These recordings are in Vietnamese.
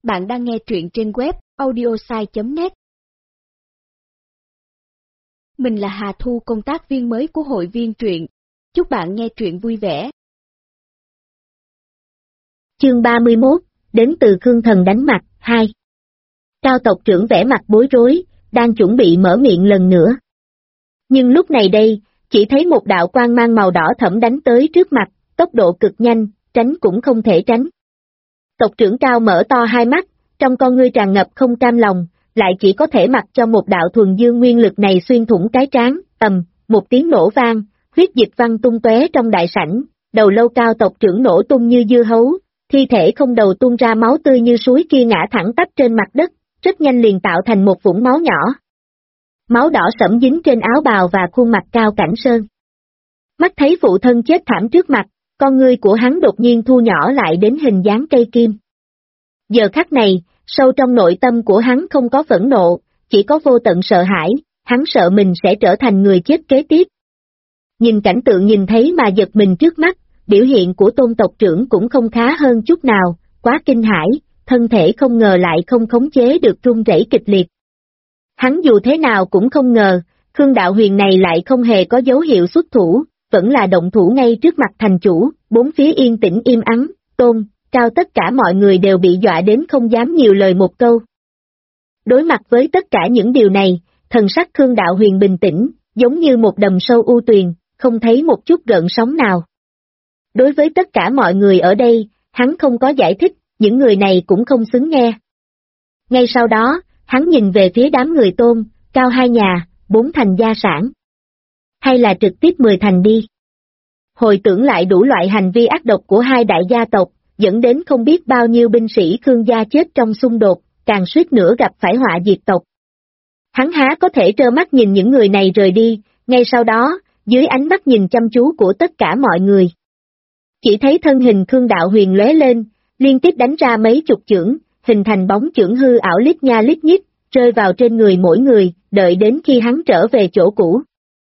Bạn đang nghe truyện trên web audiosai.net. Mình là Hà Thu, công tác viên mới của hội viên truyện. Chúc bạn nghe truyện vui vẻ. Chương 31, đến từ Khương Thần đánh mặt, 2. Cao tộc trưởng vẻ mặt bối rối, đang chuẩn bị mở miệng lần nữa. Nhưng lúc này đây, chỉ thấy một đạo quang mang màu đỏ thẫm đánh tới trước mặt, tốc độ cực nhanh, tránh cũng không thể tránh. Tộc trưởng Cao mở to hai mắt, trong con ngươi tràn ngập không cam lòng, lại chỉ có thể mặc cho một đạo thuần dương nguyên lực này xuyên thủng cái trán, một tiếng nổ vang, huyết dịch văng tung tóe trong đại sảnh, đầu lâu Cao tộc trưởng nổ tung như dưa hấu, thi thể không đầu tuôn ra máu tươi như suối kia ngã thẳng tắp trên mặt đất, rất nhanh liền tạo thành một vũng máu nhỏ. Máu đỏ sẫm dính trên áo bào và khuôn mặt Cao Cảnh Sơn. Mắt thấy phụ thân chết thảm trước mặt, con ngươi của hắn đột nhiên thu nhỏ lại đến hình dáng cây kim. Giờ khắc này, sâu trong nội tâm của hắn không có phẫn nộ, chỉ có vô tận sợ hãi, hắn sợ mình sẽ trở thành người chết kế tiếp. Nhìn cảnh tượng nhìn thấy mà giật mình trước mắt, biểu hiện của Tôn tộc trưởng cũng không khá hơn chút nào, quá kinh hãi, thân thể không ngờ lại không khống chế được run rẩy kịch liệt. Hắn dù thế nào cũng không ngờ, Khương Đạo Huyền này lại không hề có dấu hiệu xuất thủ, vẫn là động thủ ngay trước mặt thành chủ, bốn phía yên tĩnh im ắng, Tôn, Cao tất cả mọi người đều bị dọa đến không dám nhiều lời một câu. Đối mặt với tất cả những điều này, thần sắc Khương Đạo Huyền bình tĩnh, giống như một đầm sâu u tuyền, không thấy một chút gợn sóng nào. Đối với tất cả mọi người ở đây, hắn không có giải thích, những người này cũng không xứng nghe. Ngay sau đó, hắn nhìn về phía đám người Tôn, Cao 2 nhà, 4 thành gia sản. Hay là trực tiếp 10 thành đi. Hồi tưởng lại đủ loại hành vi ác độc của hai đại gia tộc, dẫn đến không biết bao nhiêu binh sĩ Khương gia chết trong xung đột, càng suýt nữa gặp phải họa diệt tộc. Hắn há có thể trơ mắt nhìn những người này rời đi, ngay sau đó, dưới ánh mắt nhìn chăm chú của tất cả mọi người. Chỉ thấy thân hình Khương Đạo Huyền lóe lên, liên tiếp đánh ra mấy chục chưởng, hình thành bóng chưởng hư ảo lít nha lít nhít, rơi vào trên người mỗi người, đợi đến khi hắn trở về chỗ cũ.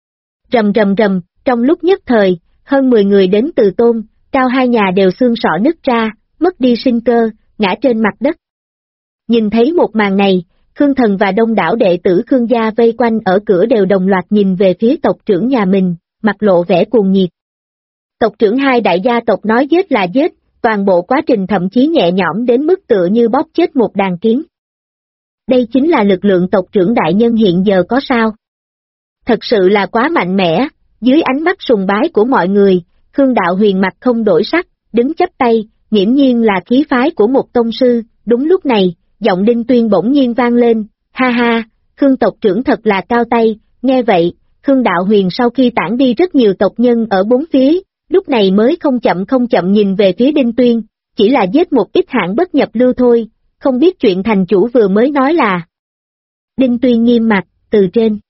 Rầm rầm rầm, trong lúc nhất thời, hơn 10 người đến từ Tôn, Cao 2 nhà đều xương sọ nứt ra, mất đi sinh cơ, ngã trên mặt đất. Nhìn thấy một màn này, Khương Thần và đông đảo đệ tử Khương gia vây quanh ở cửa đều đồng loạt nhìn về phía tộc trưởng nhà mình, mặt lộ vẻ cuồng nhiệt. Tộc trưởng hai đại gia tộc nói giết là giết, toàn bộ quá trình thậm chí nhẹ nhõm đến mức tựa như bóp chết một đàn kiến. Đây chính là lực lượng tộc trưởng đại nhân hiện giờ có sao? Thật sự là quá mạnh mẽ, dưới ánh mắt sùng bái của mọi người, Khương Đạo Huyền mặt không đổi sắc, đứng chắp tay, nghiễm nhiên là khí phái của một tông sư. Đúng lúc này, giọng Đinh Tuyên bỗng nhiên vang lên, ha ha, Khương tộc trưởng thật là cao tay. Nghe vậy, Khương Đạo Huyền sau khi tản đi rất nhiều tộc nhân ở bốn phía, lúc này mới không chậm nhìn về phía Đinh Tuyên, chỉ là giết một ít hạng bất nhập lưu thôi, không biết chuyện thành chủ vừa mới nói là. Đinh Tuyên nghiêm mặt, từ trên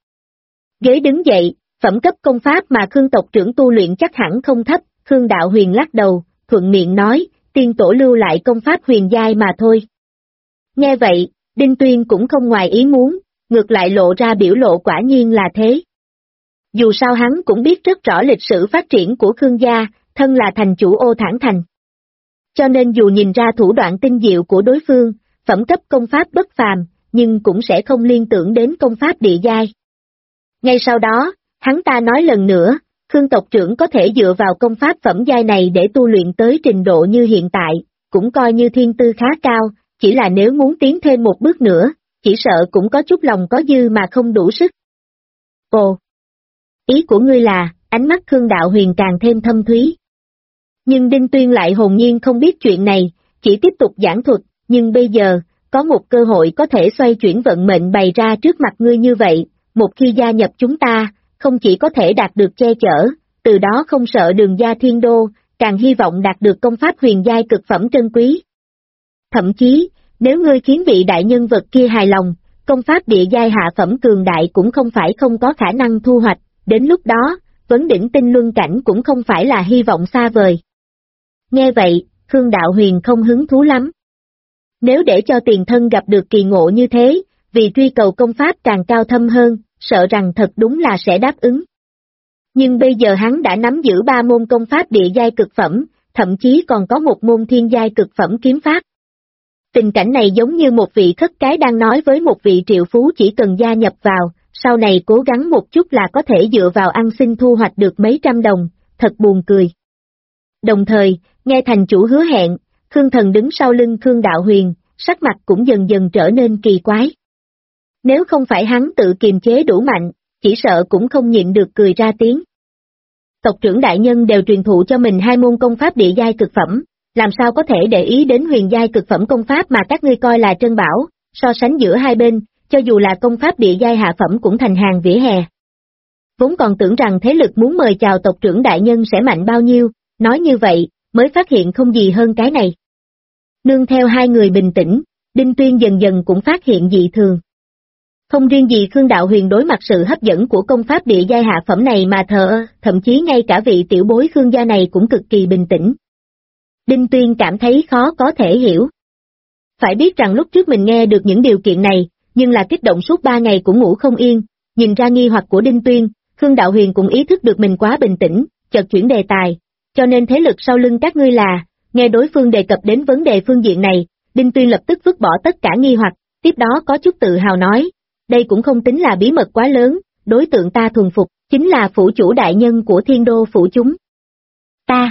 ghế đứng dậy, phẩm cấp công pháp mà Khương tộc trưởng tu luyện chắc hẳn không thấp. Khương Đạo Huyền lắc đầu, thuận miệng nói, tiên tổ lưu lại công pháp huyền giai mà thôi. Nghe vậy, Đinh Tuyên cũng không ngoài ý muốn, ngược lại lộ ra biểu lộ quả nhiên là thế. Dù sao hắn cũng biết rất rõ lịch sử phát triển của Khương gia, thân là thành chủ Ô Thản Thành. Cho nên dù nhìn ra thủ đoạn tinh diệu của đối phương, phẩm cấp công pháp bất phàm, nhưng cũng sẽ không liên tưởng đến công pháp địa giai. Ngay sau đó, hắn ta nói lần nữa, Khương tộc trưởng có thể dựa vào công pháp phẩm giai này để tu luyện tới trình độ như hiện tại, cũng coi như thiên tư khá cao, chỉ là nếu muốn tiến thêm một bước nữa, chỉ sợ cũng có chút lòng có dư mà không đủ sức. Ồ! Ý của ngươi là, ánh mắt Khương Đạo Huyền càng thêm thâm thúy. Nhưng Đinh Tuyên lại hồn nhiên không biết chuyện này, chỉ tiếp tục giảng thuật, nhưng bây giờ, có một cơ hội có thể xoay chuyển vận mệnh bày ra trước mặt ngươi như vậy, một khi gia nhập chúng ta, không chỉ có thể đạt được che chở, từ đó không sợ đường gia thiên đô, càng hy vọng đạt được công pháp huyền giai cực phẩm trân quý. Thậm chí, nếu ngươi khiến vị đại nhân vật kia hài lòng, công pháp địa giai hạ phẩm cường đại cũng không phải không có khả năng thu hoạch, đến lúc đó, vấn đỉnh tinh luân cảnh cũng không phải là hy vọng xa vời. Nghe vậy, Khương Đạo Huyền không hứng thú lắm. Nếu để cho tiền thân gặp được kỳ ngộ như thế, vì truy cầu công pháp càng cao thâm hơn, sợ rằng thật đúng là sẽ đáp ứng. Nhưng bây giờ hắn đã nắm giữ 3 môn công pháp địa giai cực phẩm, thậm chí còn có một môn thiên giai cực phẩm kiếm pháp. Tình cảnh này giống như một vị khất cái đang nói với một vị triệu phú chỉ cần gia nhập vào, sau này cố gắng một chút là có thể dựa vào ăn xin thu hoạch được mấy trăm đồng, thật buồn cười. Đồng thời, nghe thành chủ hứa hẹn, Khương Thần đứng sau lưng Khương Đạo Huyền, sắc mặt cũng dần dần trở nên kỳ quái. Nếu không phải hắn tự kiềm chế đủ mạnh, chỉ sợ cũng không nhịn được cười ra tiếng. Tộc trưởng đại nhân đều truyền thụ cho mình 2 môn công pháp địa giai cực phẩm, làm sao có thể để ý đến huyền giai cực phẩm công pháp mà các ngươi coi là trân bảo, so sánh giữa hai bên, cho dù là công pháp địa giai hạ phẩm cũng thành hàng vỉa hè. Vốn còn tưởng rằng thế lực muốn mời chào tộc trưởng đại nhân sẽ mạnh bao nhiêu, nói như vậy, mới phát hiện không gì hơn cái này. Nương theo hai người bình tĩnh, Đinh Tuyên dần dần cũng phát hiện dị thường. Không riêng gì Khương Đạo Huyền đối mặt sự hấp dẫn của công pháp địa giai hạ phẩm này mà thờ, thậm chí ngay cả vị tiểu bối Khương gia này cũng cực kỳ bình tĩnh. Đinh Tuyên cảm thấy khó có thể hiểu. Phải biết rằng lúc trước mình nghe được những điều kiện này, nhưng là kích động suốt 3 ngày cũng ngủ không yên, nhìn ra nghi hoặc của Đinh Tuyên, Khương Đạo Huyền cũng ý thức được mình quá bình tĩnh, chợt chuyển đề tài, cho nên thế lực sau lưng các ngươi là, nghe đối phương đề cập đến vấn đề phương diện này, Đinh Tuyên lập tức vứt bỏ tất cả nghi hoặc, tiếp đó có chút tự hào nói, đây cũng không tính là bí mật quá lớn, đối tượng ta thuần phục, chính là phủ chủ đại nhân của Thiên Đô phủ chúng. Ta,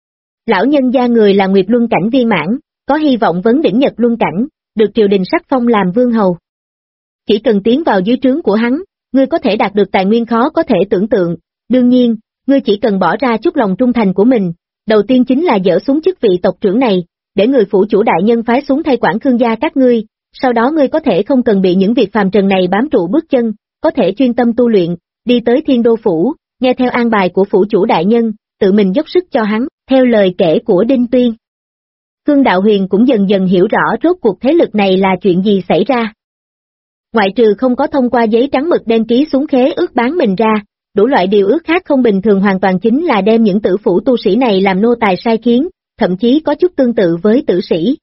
lão nhân gia người là Nguyệt Luân cảnh viên mãn, có hy vọng vấn đỉnh Nhật Luân cảnh, được triều đình sắc phong làm vương hầu. Chỉ cần tiến vào dưới trướng của hắn, ngươi có thể đạt được tài nguyên khó có thể tưởng tượng, đương nhiên, ngươi chỉ cần bỏ ra chút lòng trung thành của mình, đầu tiên chính là dỡ xuống chức vị tộc trưởng này, để người phủ chủ đại nhân phái xuống thay quản Khương gia các ngươi, sau đó ngươi có thể không cần bị những việc phàm trần này bám trụ bước chân, có thể chuyên tâm tu luyện, đi tới Thiên Đô phủ, nghe theo an bài của phủ chủ đại nhân, tự mình dốc sức cho hắn, theo lời kể của Đinh Tuyên. Khương Đạo Huyền cũng dần dần hiểu rõ rốt cuộc thế lực này là chuyện gì xảy ra. Ngoại trừ không có thông qua giấy trắng mực đen ký xuống khế ước bán mình ra, đủ loại điều ước khác không bình thường hoàn toàn chính là đem những tử phủ tu sĩ này làm nô tài sai khiến, thậm chí có chút tương tự với tử sĩ.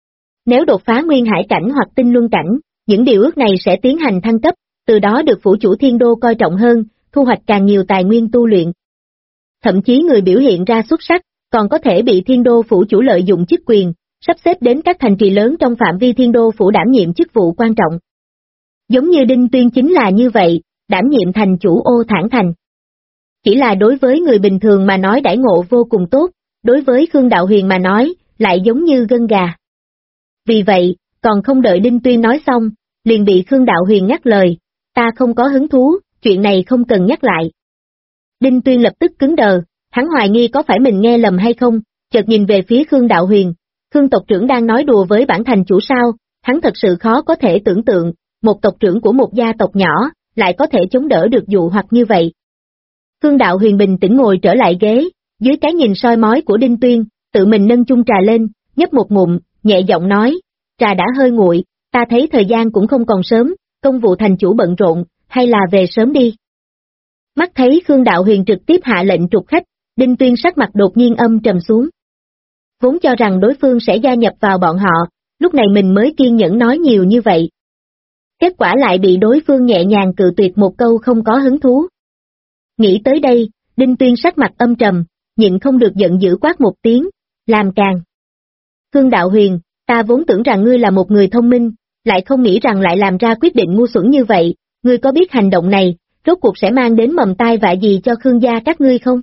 Nếu đột phá nguyên hải cảnh hoặc tinh luân cảnh, những điều ước này sẽ tiến hành thăng cấp, từ đó được phủ chủ Thiên Đô coi trọng hơn, thu hoạch càng nhiều tài nguyên tu luyện. Thậm chí người biểu hiện ra xuất sắc, còn có thể bị Thiên Đô phủ chủ lợi dụng chức quyền, sắp xếp đến các thành trì lớn trong phạm vi Thiên Đô phủ đảm nhiệm chức vụ quan trọng. Giống như Đinh Tuyên chính là như vậy, đảm nhiệm thành chủ Ô Thản Thành. Chỉ là đối với người bình thường mà nói đãi ngộ vô cùng tốt, đối với Khương Đạo Huyền mà nói, lại giống như gân gà. Vì vậy, còn không đợi Đinh Tuyên nói xong, liền bị Khương Đạo Huyền ngắt lời, ta không có hứng thú, chuyện này không cần nhắc lại. Đinh Tuyên lập tức cứng đờ, hắn hoài nghi có phải mình nghe lầm hay không, chợt nhìn về phía Khương Đạo Huyền, Khương tộc trưởng đang nói đùa với bản thành chủ sao, hắn thật sự khó có thể tưởng tượng, một tộc trưởng của một gia tộc nhỏ, lại có thể chống đỡ được dụ hoặc như vậy. Khương Đạo Huyền bình tĩnh ngồi trở lại ghế, dưới cái nhìn soi mói của Đinh Tuyên, tự mình nâng chung trà lên, nhấp một ngụm, nhẹ giọng nói, trà đã hơi nguội, ta thấy thời gian cũng không còn sớm, công vụ thành chủ bận rộn, hay là về sớm đi. Mắt thấy Khương Đạo Huyền trực tiếp hạ lệnh trục khách, Đinh Tuyên sắc mặt đột nhiên âm trầm xuống. Vốn cho rằng đối phương sẽ gia nhập vào bọn họ, lúc này mình mới kiên nhẫn nói nhiều như vậy. Kết quả lại bị đối phương nhẹ nhàng cự tuyệt một câu không có hứng thú. Nghĩ tới đây, Đinh Tuyên sắc mặt âm trầm, nhịn không được giận dữ quát một tiếng, làm càng. Khương Đạo Huyền, ta vốn tưởng rằng ngươi là một người thông minh, lại không nghĩ rằng lại làm ra quyết định ngu xuẩn như vậy, ngươi có biết hành động này, rốt cuộc sẽ mang đến mầm tai vạ gì cho Khương gia các ngươi không?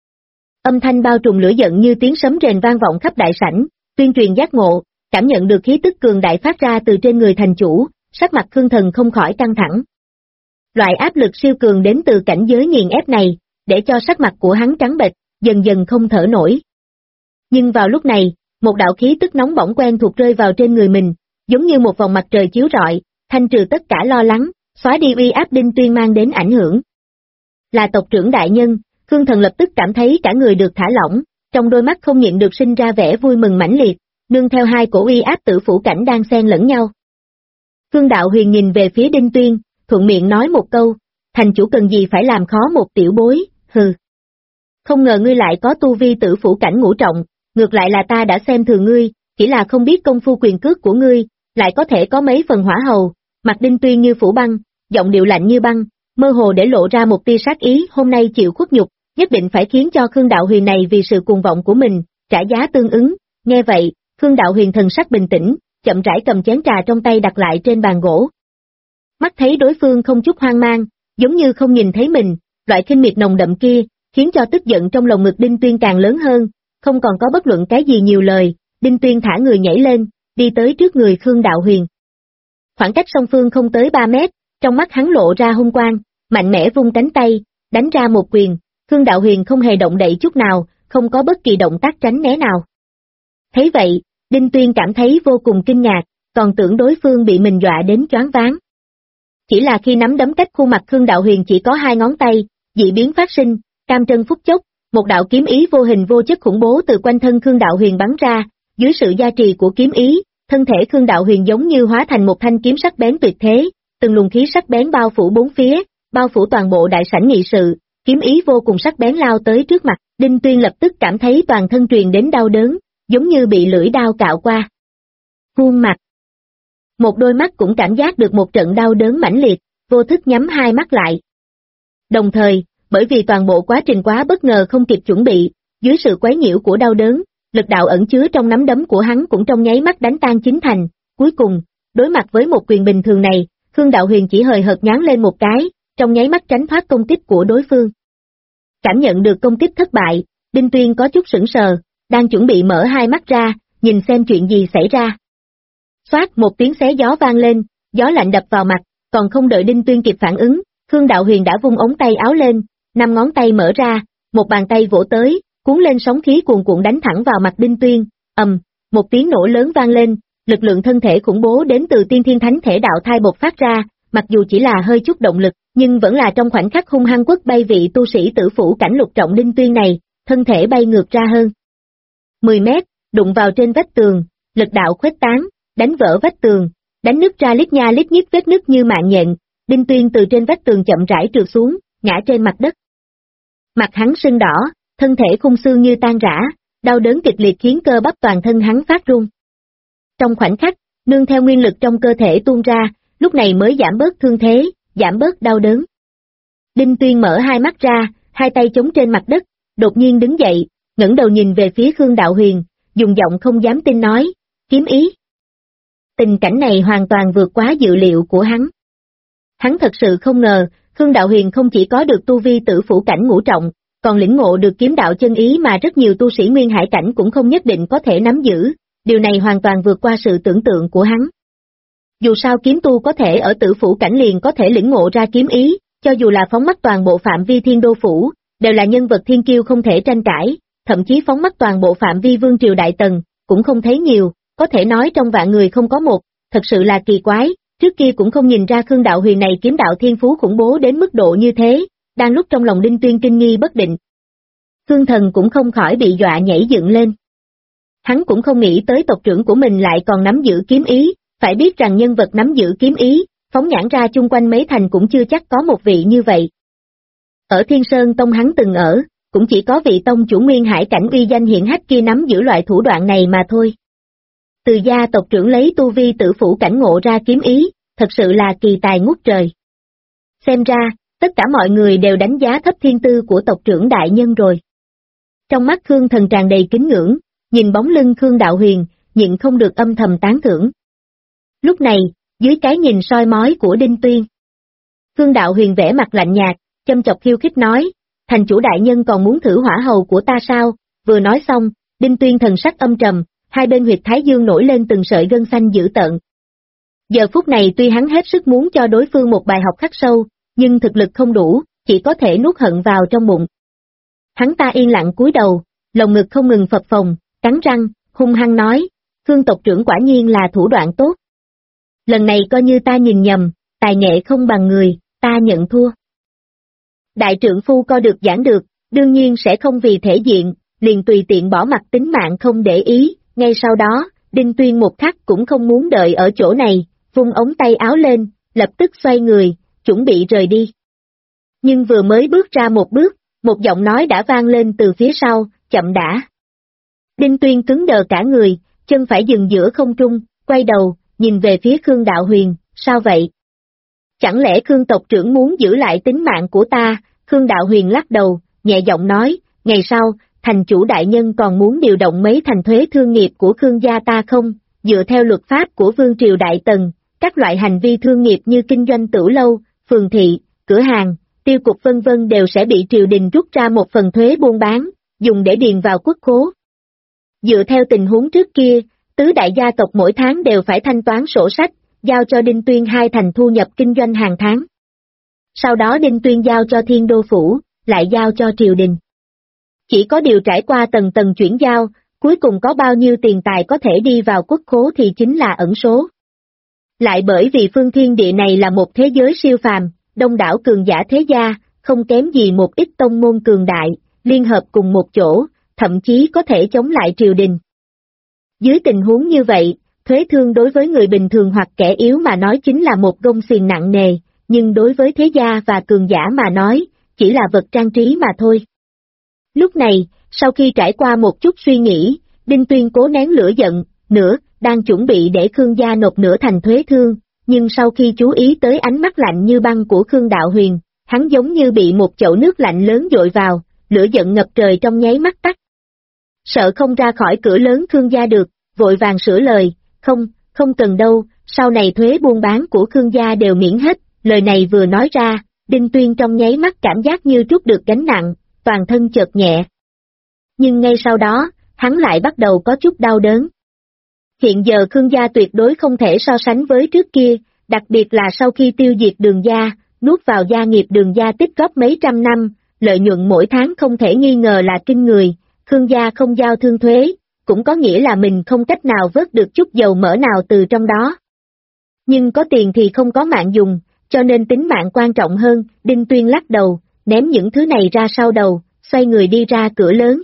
Âm thanh bao trùm lửa giận như tiếng sấm rền vang vọng khắp đại sảnh, tuyên truyền giác ngộ, cảm nhận được khí tức cường đại phát ra từ trên người thành chủ, sắc mặt Khương Thần không khỏi căng thẳng. Loại áp lực siêu cường đến từ cảnh giới nghiền ép này, để cho sắc mặt của hắn trắng bệch, dần dần không thở nổi. Nhưng vào lúc này, một đạo khí tức nóng bỏng quen thuộc rơi vào trên người mình, giống như một vòng mặt trời chiếu rọi, thanh trừ tất cả lo lắng, xóa đi uy áp Đinh Tuyên mang đến ảnh hưởng. Là tộc trưởng đại nhân, Khương Thần lập tức cảm thấy cả người được thả lỏng, trong đôi mắt không nhịn được sinh ra vẻ vui mừng mãnh liệt, nương theo hai cổ uy áp tử phủ cảnh đang xen lẫn nhau. Khương Đạo Huyền nhìn về phía Đinh Tuyên, thuận miệng nói một câu, thành chủ cần gì phải làm khó một tiểu bối, hừ. Không ngờ ngươi lại có tu vi tử phủ cảnh ngũ trọng, ngược lại là ta đã xem thường ngươi, chỉ là không biết công phu quyền cước của ngươi, lại có thể có mấy phần hỏa hầu, mặt Đinh Tuyên như phủ băng, giọng điệu lạnh như băng, mơ hồ để lộ ra một tia sát ý, hôm nay chịu khuất nhục, nhất định phải khiến cho Khương Đạo Huyền này vì sự cuồng vọng của mình, trả giá tương ứng, nghe vậy, Khương Đạo Huyền thần sắc bình tĩnh, chậm rãi cầm chén trà trong tay đặt lại trên bàn gỗ. Mắt thấy đối phương không chút hoang mang, giống như không nhìn thấy mình, loại khinh miệt nồng đậm kia, khiến cho tức giận trong lồng ngực Đinh Tuyên càng lớn hơn, không còn có bất luận cái gì nhiều lời, Đinh Tuyên thả người nhảy lên, đi tới trước người Khương Đạo Huyền. Khoảng cách song phương không tới 3 mét, trong mắt hắn lộ ra hung quang, mạnh mẽ vung cánh tay, đánh ra một quyền, Khương Đạo Huyền không hề động đậy chút nào, không có bất kỳ động tác tránh né nào. Thấy vậy, Đinh Tuyên cảm thấy vô cùng kinh ngạc, còn tưởng đối phương bị mình dọa đến choáng váng. Chỉ là khi nắm đấm cách khuôn mặt Khương Đạo Huyền chỉ có 2 ngón tay, dị biến phát sinh, cam trân phút chốc, một đạo kiếm ý vô hình vô chất khủng bố từ quanh thân Khương Đạo Huyền bắn ra, dưới sự gia trì của kiếm ý, thân thể Khương Đạo Huyền giống như hóa thành một thanh kiếm sắc bén tuyệt thế, từng luồng khí sắc bén bao phủ bốn phía, bao phủ toàn bộ đại sảnh nghị sự, kiếm ý vô cùng sắc bén lao tới trước mặt, Đinh Tuyên lập tức cảm thấy toàn thân truyền đến đau đớn, giống như bị lưỡi đao cạo qua khuôn mặt. Một đôi mắt cũng cảm giác được một trận đau đớn mãnh liệt, vô thức nhắm 2 mắt lại. Đồng thời, bởi vì toàn bộ quá trình quá bất ngờ không kịp chuẩn bị, dưới sự quấy nhiễu của đau đớn, lực đạo ẩn chứa trong nắm đấm của hắn cũng trong nháy mắt đánh tan chín thành, cuối cùng, đối mặt với một quyền bình thường này, Khương Đạo Huyền chỉ hời hợt nhán lên một cái, trong nháy mắt tránh thoát công kích của đối phương. Cảm nhận được công kích thất bại, Đinh Tuyên có chút sững sờ, đang chuẩn bị mở 2 mắt ra, nhìn xem chuyện gì xảy ra. Xoát một tiếng xé gió vang lên, gió lạnh đập vào mặt, còn không đợi Đinh Tuyên kịp phản ứng, Khương Đạo Huyền đã vung ống tay áo lên, 5 ngón tay mở ra, một bàn tay vỗ tới, cuốn lên sóng khí cuồn cuộn đánh thẳng vào mặt Đinh Tuyên, một tiếng nổ lớn vang lên, lực lượng thân thể khủng bố đến từ Tiên Thiên Thánh Thể Đạo Thai bộc phát ra, mặc dù chỉ là hơi chút động lực, nhưng vẫn là trong khoảnh khắc hung hăng quất bay vị tu sĩ tử phủ cảnh lục trọng Đinh Tuyên này, thân thể bay ngược ra hơn 10 mét, đụng vào trên vách tường, lực đạo khuếch tán, đánh vỡ vách tường, đánh nứt ra lít nha lít nhít vết nứt như mạng nhện, Đinh Tuyên từ trên vách tường chậm rãi trượt xuống, ngã trên mặt đất. Mặt hắn sưng đỏ, thân thể khung xương như tan rã, đau đớn kịch liệt khiến cơ bắp toàn thân hắn phát run. Trong khoảnh khắc, nương theo nguyên lực trong cơ thể tuôn ra, lúc này mới giảm bớt thương thế, giảm bớt đau đớn. Đinh Tuyên mở 2 mắt ra, 2 tay chống trên mặt đất, đột nhiên đứng dậy, ngẩng đầu nhìn về phía Khương Đạo Huyền, dùng giọng không dám tin nói, kiếm ý. Tình cảnh này hoàn toàn vượt quá dự liệu của hắn. Hắn thật sự không ngờ, Khương Đạo Huyền không chỉ có được tu vi tử phủ cảnh ngũ trọng, còn lĩnh ngộ được kiếm đạo chân ý mà rất nhiều tu sĩ nguyên hải cảnh cũng không nhất định có thể nắm giữ, điều này hoàn toàn vượt qua sự tưởng tượng của hắn. Dù sao kiếm tu có thể ở tử phủ cảnh liền có thể lĩnh ngộ ra kiếm ý, cho dù là phóng mắt toàn bộ phạm vi Thiên Đô Phủ, đều là nhân vật thiên kiêu không thể tranh cãi, thậm chí phóng mắt toàn bộ phạm vi Vương Triều Đại Tần, cũng không thấy nhiều, có thể nói trong vạn người không có một, thật sự là kỳ quái, trước kia cũng không nhìn ra Khương Đạo Huyền này kiếm đạo thiên phú khủng bố đến mức độ như thế, đang lúc trong lòng Đinh Tuyên kinh nghi bất định. Khương Thần cũng không khỏi bị dọa nhảy dựng lên. Hắn cũng không nghĩ tới tộc trưởng của mình lại còn nắm giữ kiếm ý, phải biết rằng nhân vật nắm giữ kiếm ý, phóng nhãn ra chung quanh mấy thành cũng chưa chắc có một vị như vậy. Ở Thiên Sơn Tông hắn từng ở, cũng chỉ có vị tông chủ nguyên hải cảnh uy danh hiển hách kia nắm giữ loại thủ đoạn này mà thôi. Từ gia tộc trưởng lấy tu vi tử phủ cảnh ngộ ra kiếm ý, thật sự là kỳ tài ngút trời. Xem ra, tất cả mọi người đều đánh giá thấp thiên tư của tộc trưởng đại nhân rồi. Trong mắt Khương Thần tràn đầy kính ngưỡng, nhìn bóng lưng Khương Đạo Huyền, nhịn không được âm thầm tán thưởng. Lúc này, dưới cái nhìn soi mói của Đinh Tuyên, Khương Đạo Huyền vẽ mặt lạnh nhạt, châm chọc khiêu khích nói, thành chủ đại nhân còn muốn thử hỏa hầu của ta sao? Vừa nói xong, Đinh Tuyên thần sắc âm trầm, hai bên huyệt thái dương nổi lên từng sợi gân xanh dữ tợn. Giờ phút này tuy hắn hết sức muốn cho đối phương một bài học khắc sâu, nhưng thực lực không đủ, chỉ có thể nuốt hận vào trong bụng. Hắn ta yên lặng cúi đầu, lồng ngực không ngừng phập phồng, cắn răng, hung hăng nói, Khương tộc trưởng quả nhiên là thủ đoạn tốt. Lần này coi như ta nhìn nhầm, tài nghệ không bằng người, ta nhận thua. Đại trượng phu coi được giảng được, đương nhiên sẽ không vì thể diện, liền tùy tiện bỏ mặt tính mạng không để ý, ngay sau đó, Đinh Tuyên một khắc cũng không muốn đợi ở chỗ này, vung ống tay áo lên, lập tức xoay người, chuẩn bị rời đi. Nhưng vừa mới bước ra một bước, một giọng nói đã vang lên từ phía sau, chậm đã. Đinh Tuyên cứng đờ cả người, chân phải dừng giữa không trung, quay đầu, nhìn về phía Khương Đạo Huyền, sao vậy? Chẳng lẽ Khương tộc trưởng muốn giữ lại tính mạng của ta? Khương Đạo Huyền lắc đầu, nhẹ giọng nói, ngày sau, thành chủ đại nhân còn muốn điều động mấy thành thuế thương nghiệp của Khương gia ta không? dựa theo luật pháp của Vương triều Đại Tần, các loại hành vi thương nghiệp như kinh doanh tửu lâu, phường thị, cửa hàng, tiêu cục vân vân đều sẽ bị triều đình rút ra một phần thuế buôn bán, dùng để điền vào quốc khố. Dựa theo tình huống trước kia, tứ đại gia tộc mỗi tháng đều phải thanh toán sổ sách, giao cho Đinh Tuyên 2 thành thu nhập kinh doanh hàng tháng. Sau đó Đinh Tuyên giao cho Thiên Đô Phủ, lại giao cho triều đình. Chỉ có điều trải qua tầng tầng chuyển giao, cuối cùng có bao nhiêu tiền tài có thể đi vào quốc khố thì chính là ẩn số. Lại bởi vì phương thiên địa này là một thế giới siêu phàm, đông đảo cường giả thế gia, không kém gì một ít tông môn cường đại, liên hợp cùng một chỗ, thậm chí có thể chống lại triều đình. Dưới tình huống như vậy, thuế thương đối với người bình thường hoặc kẻ yếu mà nói chính là một gông xiềng nặng nề, nhưng đối với thế gia và cường giả mà nói, chỉ là vật trang trí mà thôi. Lúc này, sau khi trải qua một chút suy nghĩ, Đinh Tuyên cố nén lửa giận, đang chuẩn bị để Khương gia nộp nửa thành thuế thương, nhưng sau khi chú ý tới ánh mắt lạnh như băng của Khương Đạo Huyền, hắn giống như bị một chậu nước lạnh lớn dội vào, lửa giận ngập trời trong nháy mắt tắt. Sợ không ra khỏi cửa lớn Khương gia được, vội vàng sửa lời, không cần đâu, sau này thuế buôn bán của Khương gia đều miễn hết, lời này vừa nói ra, Đinh Tuyên trong nháy mắt cảm giác như trút được gánh nặng, toàn thân chợt nhẹ. Nhưng ngay sau đó, hắn lại bắt đầu có chút đau đớn. Hiện giờ Khương gia tuyệt đối không thể so sánh với trước kia, đặc biệt là sau khi tiêu diệt Đường gia, nuốt vào gia nghiệp Đường gia tích góp mấy trăm năm, lợi nhuận mỗi tháng không thể nghi ngờ là kinh người, Khương gia không giao thương thuế, cũng có nghĩa là mình không cách nào vớt được chút dầu mỡ nào từ trong đó. Nhưng có tiền thì không có mạng dùng, cho nên tính mạng quan trọng hơn, Đinh Tuyên lắc đầu, ném những thứ này ra sau đầu, xoay người đi ra cửa lớn.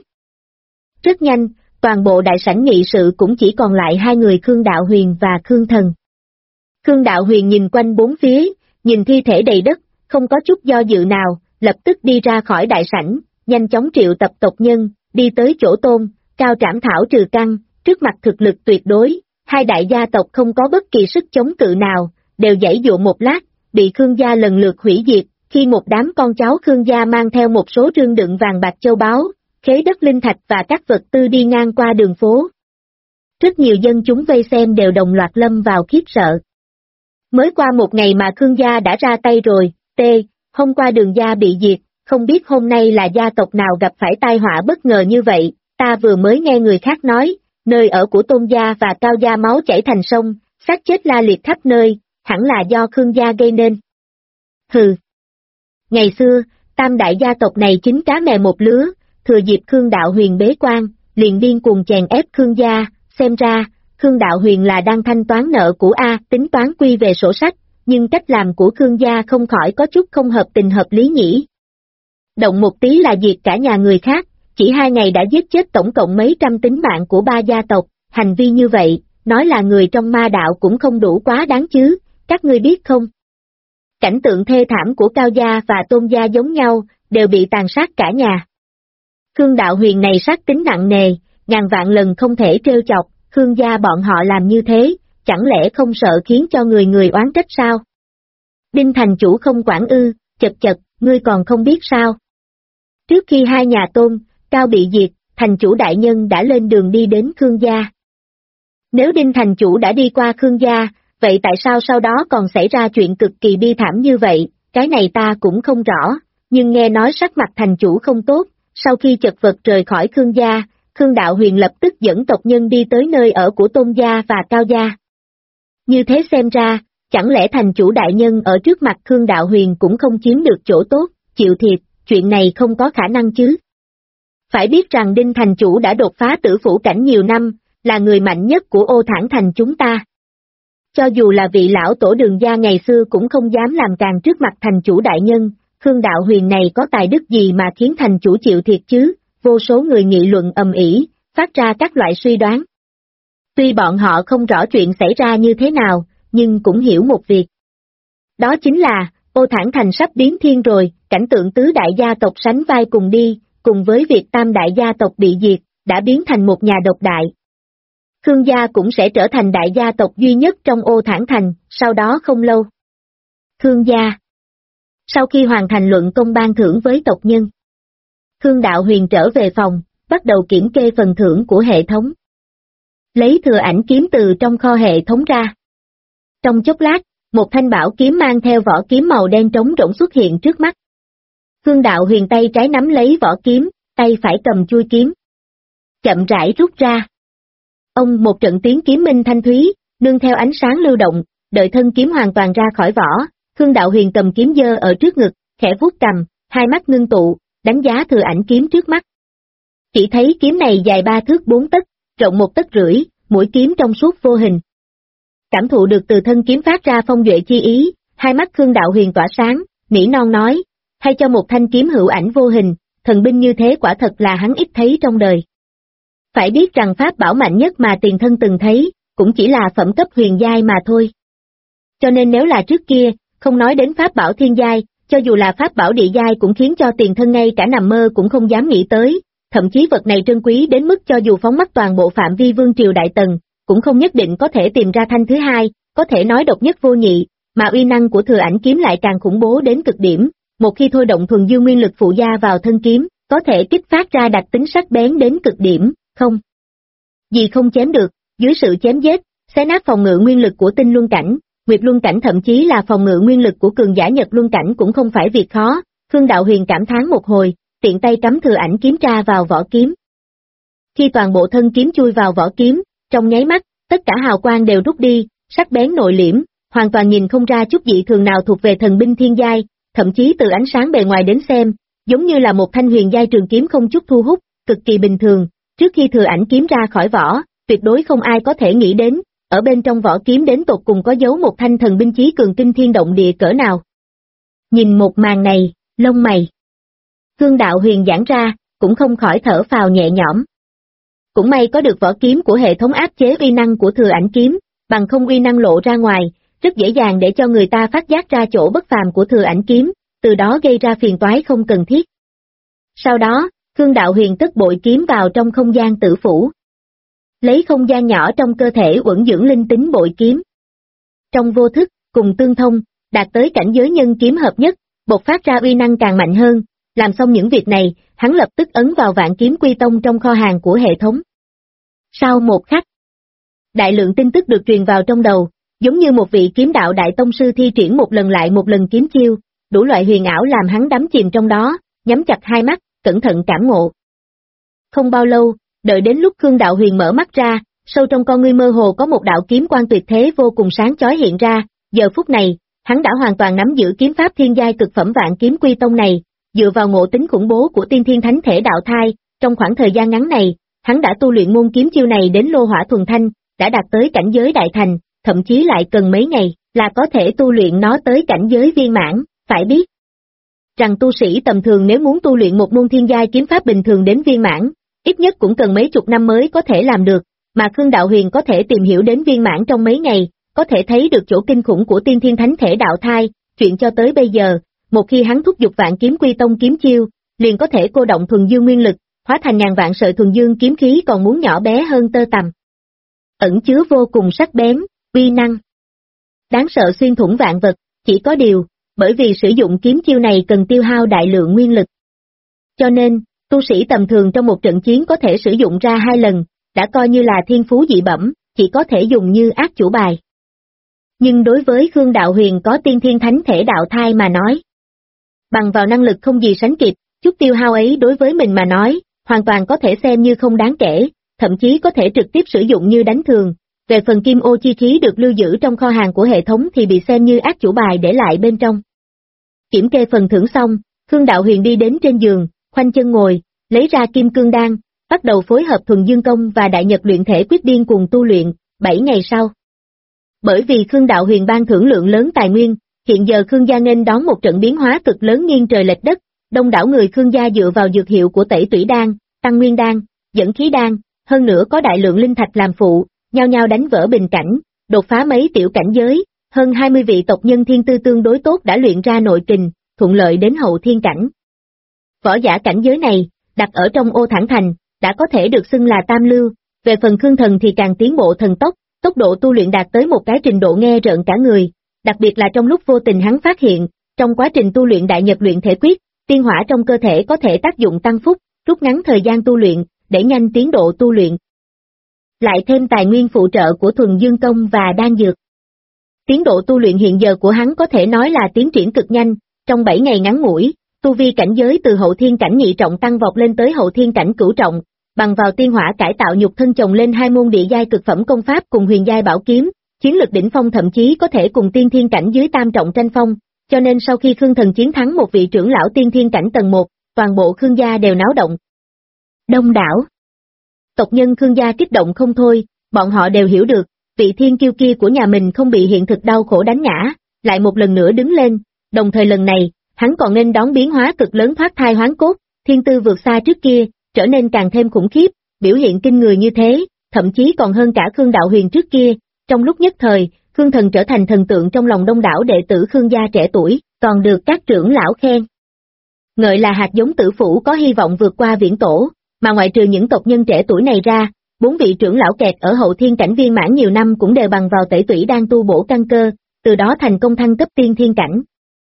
Rất nhanh, toàn bộ đại sảnh nghị sự cũng chỉ còn lại hai người Khương Đạo Huyền và Khương Thần. Khương Đạo Huyền nhìn quanh bốn phía, nhìn thi thể đầy đất, không có chút do dự nào, lập tức đi ra khỏi đại sảnh, nhanh chóng triệu tập tộc nhân, đi tới chỗ Tôn, Cao trảm thảo trừ căn, trước mặt thực lực tuyệt đối, hai đại gia tộc không có bất kỳ sức chống cự nào, đều giãy dụa một lát, bị Khương gia lần lượt hủy diệt, khi một đám con cháu Khương gia mang theo một số rương đựng vàng bạc châu báu, khế đất linh thạch và các vật tư đi ngang qua đường phố. Rất nhiều dân chúng vây xem đều đồng loạt lâm vào khiếp sợ. Mới qua một ngày mà Khương gia đã ra tay rồi, hôm qua Đường gia bị diệt, không biết hôm nay là gia tộc nào gặp phải tai họa bất ngờ như vậy, ta vừa mới nghe người khác nói, nơi ở của Tôn gia và Cao gia máu chảy thành sông, xác chết la liệt khắp nơi, hẳn là do Khương gia gây nên. Hừ. Ngày xưa, tam đại gia tộc này chính cá mè một lứa, thừa dịp Khương Đạo Huyền bế quan, liền điên cuồng chèn ép Khương gia, xem ra, Khương Đạo Huyền là đang thanh toán nợ của tính toán quy về sổ sách, nhưng cách làm của Khương gia không khỏi có chút không hợp tình hợp lý nhỉ. Động một tí là diệt cả nhà người khác, chỉ 2 ngày đã giết chết tổng cộng mấy trăm tính mạng của 3 gia tộc, hành vi như vậy, nói là người trong ma đạo cũng không đủ quá đáng chứ, các ngươi biết không? Cảnh tượng thê thảm của Cao gia và Tôn gia giống nhau, đều bị tàn sát cả nhà. Khương Đạo Huyền này sát tính nặng nề, ngàn vạn lần không thể trêu chọc, Khương gia bọn họ làm như thế, chẳng lẽ không sợ khiến cho người oán trách sao? Đinh thành chủ không quản ư, chật, ngươi còn không biết sao? Trước khi hai nhà Tôn, Cao bị diệt, thành chủ đại nhân đã lên đường đi đến Khương gia. Nếu Đinh thành chủ đã đi qua Khương gia, vậy tại sao sau đó còn xảy ra chuyện cực kỳ bi thảm như vậy, cái này ta cũng không rõ, nhưng nghe nói sắc mặt thành chủ không tốt, sau khi chật vật rời khỏi Khương gia, Khương Đạo Huyền lập tức dẫn tộc nhân đi tới nơi ở của Tôn gia và Cao gia. Như thế xem ra, chẳng lẽ thành chủ đại nhân ở trước mặt Khương Đạo Huyền cũng không chiếm được chỗ tốt, chịu thiệt, chuyện này không có khả năng chứ. Phải biết rằng Đinh thành chủ đã đột phá tử phủ cảnh nhiều năm, là người mạnh nhất của Ô Thản thành chúng ta. Cho dù là vị lão tổ Đường gia ngày xưa cũng không dám làm càng trước mặt thành chủ đại nhân, Khương Đạo Huyền này có tài đức gì mà khiến thành chủ chịu thiệt chứ, vô số người nghị luận ầm ĩ, phát ra các loại suy đoán. Tuy bọn họ không rõ chuyện xảy ra như thế nào, nhưng cũng hiểu một việc. Đó chính là, Ô Thản thành sắp biến thiên rồi, cảnh tượng tứ đại gia tộc sánh vai cùng đi, cùng với việc tam đại gia tộc bị diệt, đã biến thành một nhà độc đại. Khương gia cũng sẽ trở thành đại gia tộc duy nhất trong Ô Thản thành, sau đó không lâu. Khương gia. Sau khi hoàn thành luận công ban thưởng với tộc nhân, Khương Đạo Huyền trở về phòng, bắt đầu kiểm kê phần thưởng của hệ thống. lấy thừa ảnh kiếm từ trong kho hệ thống ra. Trong chốc lát, một thanh bảo kiếm mang theo vỏ kiếm màu đen trống rỗng xuất hiện trước mắt. Khương Đạo Huyền tay trái nắm lấy vỏ kiếm, tay phải cầm chuôi kiếm. Chậm rãi rút ra. Ông một trận tiếng kiếm minh thanh thúy, nương theo ánh sáng lưu động, đợi thân kiếm hoàn toàn ra khỏi vỏ, Khương Đạo Huyền cầm kiếm giơ ở trước ngực, khẽ vuốt cằm, hai mắt ngưng tụ, đánh giá thừa ảnh kiếm trước mắt. Chỉ thấy kiếm này dài 3 thước 4 tấc, rộng 1 tấc rưỡi, mũi kiếm trong suốt vô hình. Cảm thụ được từ thân kiếm phát ra phong duệ chi ý, hai mắt Khương Đạo Huyền tỏa sáng, nỉ non nói, hay cho một thanh kiếm hữu ảnh vô hình, thần binh như thế quả thật là hắn ít thấy trong đời. Phải biết rằng pháp bảo mạnh nhất mà tiền thân từng thấy, cũng chỉ là phẩm cấp huyền giai mà thôi. Cho nên nếu là trước kia, không nói đến pháp bảo thiên giai, cho dù là pháp bảo địa giai cũng khiến cho tiền thân ngay cả nằm mơ cũng không dám nghĩ tới, thậm chí vật này trân quý đến mức cho dù phóng mắt toàn bộ phạm vi vương triều Đại Tần, cũng không nhất định có thể tìm ra thanh thứ hai, có thể nói độc nhất vô nhị, mà uy năng của thừa ảnh kiếm lại càng khủng bố đến cực điểm, một khi thôi động thuần dương nguyên lực phụ gia vào thân kiếm, có thể kích phát ra đặc tính sắc bén đến cực điểm, không gì không chém được, dưới sự chém giết, xé nát phòng ngự nguyên lực của tinh luân cảnh, nguyệt luân cảnh thậm chí là phòng ngự nguyên lực của cường giả nhật luân cảnh cũng không phải việc khó. Khương Đạo Huyền cảm thán một hồi, tiện tay cắm thừa ảnh kiếm tra vào vỏ kiếm. Khi toàn bộ thân kiếm chui vào vỏ kiếm, trong nháy mắt, tất cả hào quang đều rút đi, sắc bén nội liễm, hoàn toàn nhìn không ra chút dị thường nào thuộc về thần binh thiên giai, thậm chí từ ánh sáng bề ngoài đến xem, giống như là một thanh huyền giai trường kiếm không chút thu hút, cực kỳ bình thường. Trước khi thừa ảnh kiếm ra khỏi vỏ, tuyệt đối không ai có thể nghĩ đến, ở bên trong vỏ kiếm đến tột cùng có giấu một thanh thần binh chí cường kinh thiên động địa cỡ nào. Nhìn một màn này, lông mày Khương Đạo Huyền giãn ra, cũng không khỏi thở phào nhẹ nhõm. Cũng may có được vỏ kiếm của hệ thống áp chế uy năng của thừa ảnh kiếm, bằng không uy năng lộ ra ngoài, rất dễ dàng để cho người ta phát giác ra chỗ bất phàm của thừa ảnh kiếm, từ đó gây ra phiền toái không cần thiết. Sau đó, Khương Đạo Huyền cất bội kiếm vào trong không gian tử phủ. Lấy không gian nhỏ trong cơ thể uẩn dưỡng linh tính bội kiếm. Trong vô thức, cùng tương thông, đạt tới cảnh giới nhân kiếm hợp nhất, bộc phát ra uy năng càng mạnh hơn. Làm xong những việc này, hắn lập tức ấn vào vạn kiếm quy tông trong kho hàng của hệ thống. Sau một khắc, đại lượng tin tức được truyền vào trong đầu, giống như một vị kiếm đạo đại tông sư thi triển một lần lại một lần kiếm chiêu, đủ loại huyền ảo làm hắn đắm chìm trong đó, nhắm chặt hai mắt, cẩn thận cảm ngộ. Không bao lâu, đợi đến lúc Khương Đạo Huyền mở mắt ra, sâu trong con ngươi mơ hồ có một đạo kiếm quang tuyệt thế vô cùng sáng chói hiện ra, giờ phút này, hắn đã hoàn toàn nắm giữ kiếm pháp thiên giai cực phẩm vạn kiếm quy tông này, dựa vào ngộ tính khủng bố của tiên thiên thánh thể đạo thai, trong khoảng thời gian ngắn này, hắn đã tu luyện môn kiếm chiêu này đến lô hỏa thuần thanh, đã đạt tới cảnh giới đại thành, thậm chí lại cần mấy ngày, là có thể tu luyện nó tới cảnh giới viên mãn, phải biết rằng tu sĩ tầm thường nếu muốn tu luyện một môn thiên giai kiếm pháp bình thường đến viên mãn, ít nhất cũng cần mấy chục năm mới có thể làm được, mà Khương Đạo Huyền có thể tìm hiểu đến viên mãn trong mấy ngày, có thể thấy được chỗ kinh khủng của tiên thiên thánh thể đạo thai, chuyện cho tới bây giờ, một khi hắn thúc giục vạn kiếm quy tông kiếm chiêu, liền có thể cô động thuần dương nguyên lực, hóa thành ngàn vạn sợi thuần dương kiếm khí còn muốn nhỏ bé hơn tơ tằm. Ẩn chứa vô cùng sắc bén, uy năng đáng sợ xuyên thủng vạn vật, chỉ có điều, bởi vì sử dụng kiếm chiêu này cần tiêu hao đại lượng nguyên lực. Cho nên, tu sĩ tầm thường trong một trận chiến có thể sử dụng ra 2 lần, đã coi như là thiên phú dị bẩm, chỉ có thể dùng như ác chủ bài. Nhưng đối với Khương Đạo Huyền có tiên thiên thánh thể đạo thai mà nói, bằng vào năng lực không gì sánh kịp, chút tiêu hao ấy đối với mình mà nói, hoàn toàn có thể xem như không đáng kể, thậm chí có thể trực tiếp sử dụng như đánh thường. Về phần kim ô chi khí được lưu giữ trong kho hàng của hệ thống thì bị xem như ác chủ bài để lại bên trong. Kiểm kê phần thưởng xong, Khương Đạo Huyền đi đến trên giường, khoanh chân ngồi, lấy ra kim cương đan, bắt đầu phối hợp thuần dương công và đại nhật luyện thể quyết điên cùng tu luyện. 7 ngày sau, bởi vì Khương Đạo Huyền ban thưởng lượng lớn tài nguyên, hiện giờ Khương gia nên đón một trận biến hóa cực lớn nghiêng trời lệch đất, đông đảo người Khương gia dựa vào dược hiệu của tẩy tủy đan, tăng nguyên đan, dẫn khí đan, hơn nữa có đại lượng linh thạch làm phụ, nhao nhao đánh vỡ bình cảnh, đột phá mấy tiểu cảnh giới, hơn 20 vị tộc nhân thiên tư tương đối tốt đã luyện ra nội kình, thuận lợi đến hậu thiên cảnh. Võ giả cảnh giới này, đặt ở trong Ô Thản Thành, đã có thể được xưng là tam lưu, về phần Khương Thần thì càng tiến bộ thần tốc, tốc độ tu luyện đạt tới một cái trình độ nghe rợn cả người, đặc biệt là trong lúc vô tình hắn phát hiện, trong quá trình tu luyện đại nhật luyện thể quyết, tiên hỏa trong cơ thể có thể tác dụng tăng phúc, rút ngắn thời gian tu luyện, để nhanh tiến độ tu luyện. lại thêm tài nguyên phụ trợ của thuần dương công và đan dược. Tiến độ tu luyện hiện giờ của hắn có thể nói là tiến triển cực nhanh, trong 7 ngày ngắn ngủi, tu vi cảnh giới từ hậu thiên cảnh nhị trọng tăng vọt lên tới hậu thiên cảnh cửu trọng, bằng vào tiên hỏa cải tạo nhục thân chồng lên 2 môn địa giai cực phẩm công pháp cùng huyền giai bảo kiếm, chiến lực đỉnh phong thậm chí có thể cùng tiên thiên cảnh dưới tam trọng tranh phong, cho nên sau khi Khương Thần chiến thắng một vị trưởng lão tiên thiên cảnh tầng 1, toàn bộ Khương gia đều náo động. Đông đảo tộc nhân Khương gia kích động không thôi, bọn họ đều hiểu được, vị thiên kiêu kia của nhà mình không bị hiện thực đau khổ đánh ngã, lại một lần nữa đứng lên, đồng thời lần này, hắn còn nên đón biến hóa cực lớn thoát thai hoán cốt, thiên tư vượt xa trước kia, trở nên càng thêm khủng khiếp, biểu hiện kinh người như thế, thậm chí còn hơn cả Khương Đạo Huyền trước kia, trong lúc nhất thời, Khương Thần trở thành thần tượng trong lòng đông đảo đệ tử Khương gia trẻ tuổi, còn được các trưởng lão khen. Ngợi là hạt giống tử phủ có hy vọng vượt qua viễn tổ, mà ngoại trừ những tộc nhân trẻ tuổi này ra, 4 vị trưởng lão kẹt ở hậu thiên cảnh viên mãn nhiều năm cũng đều bằng vào tẩy tủy đang tu bổ căn cơ, từ đó thành công thăng cấp tiên thiên cảnh.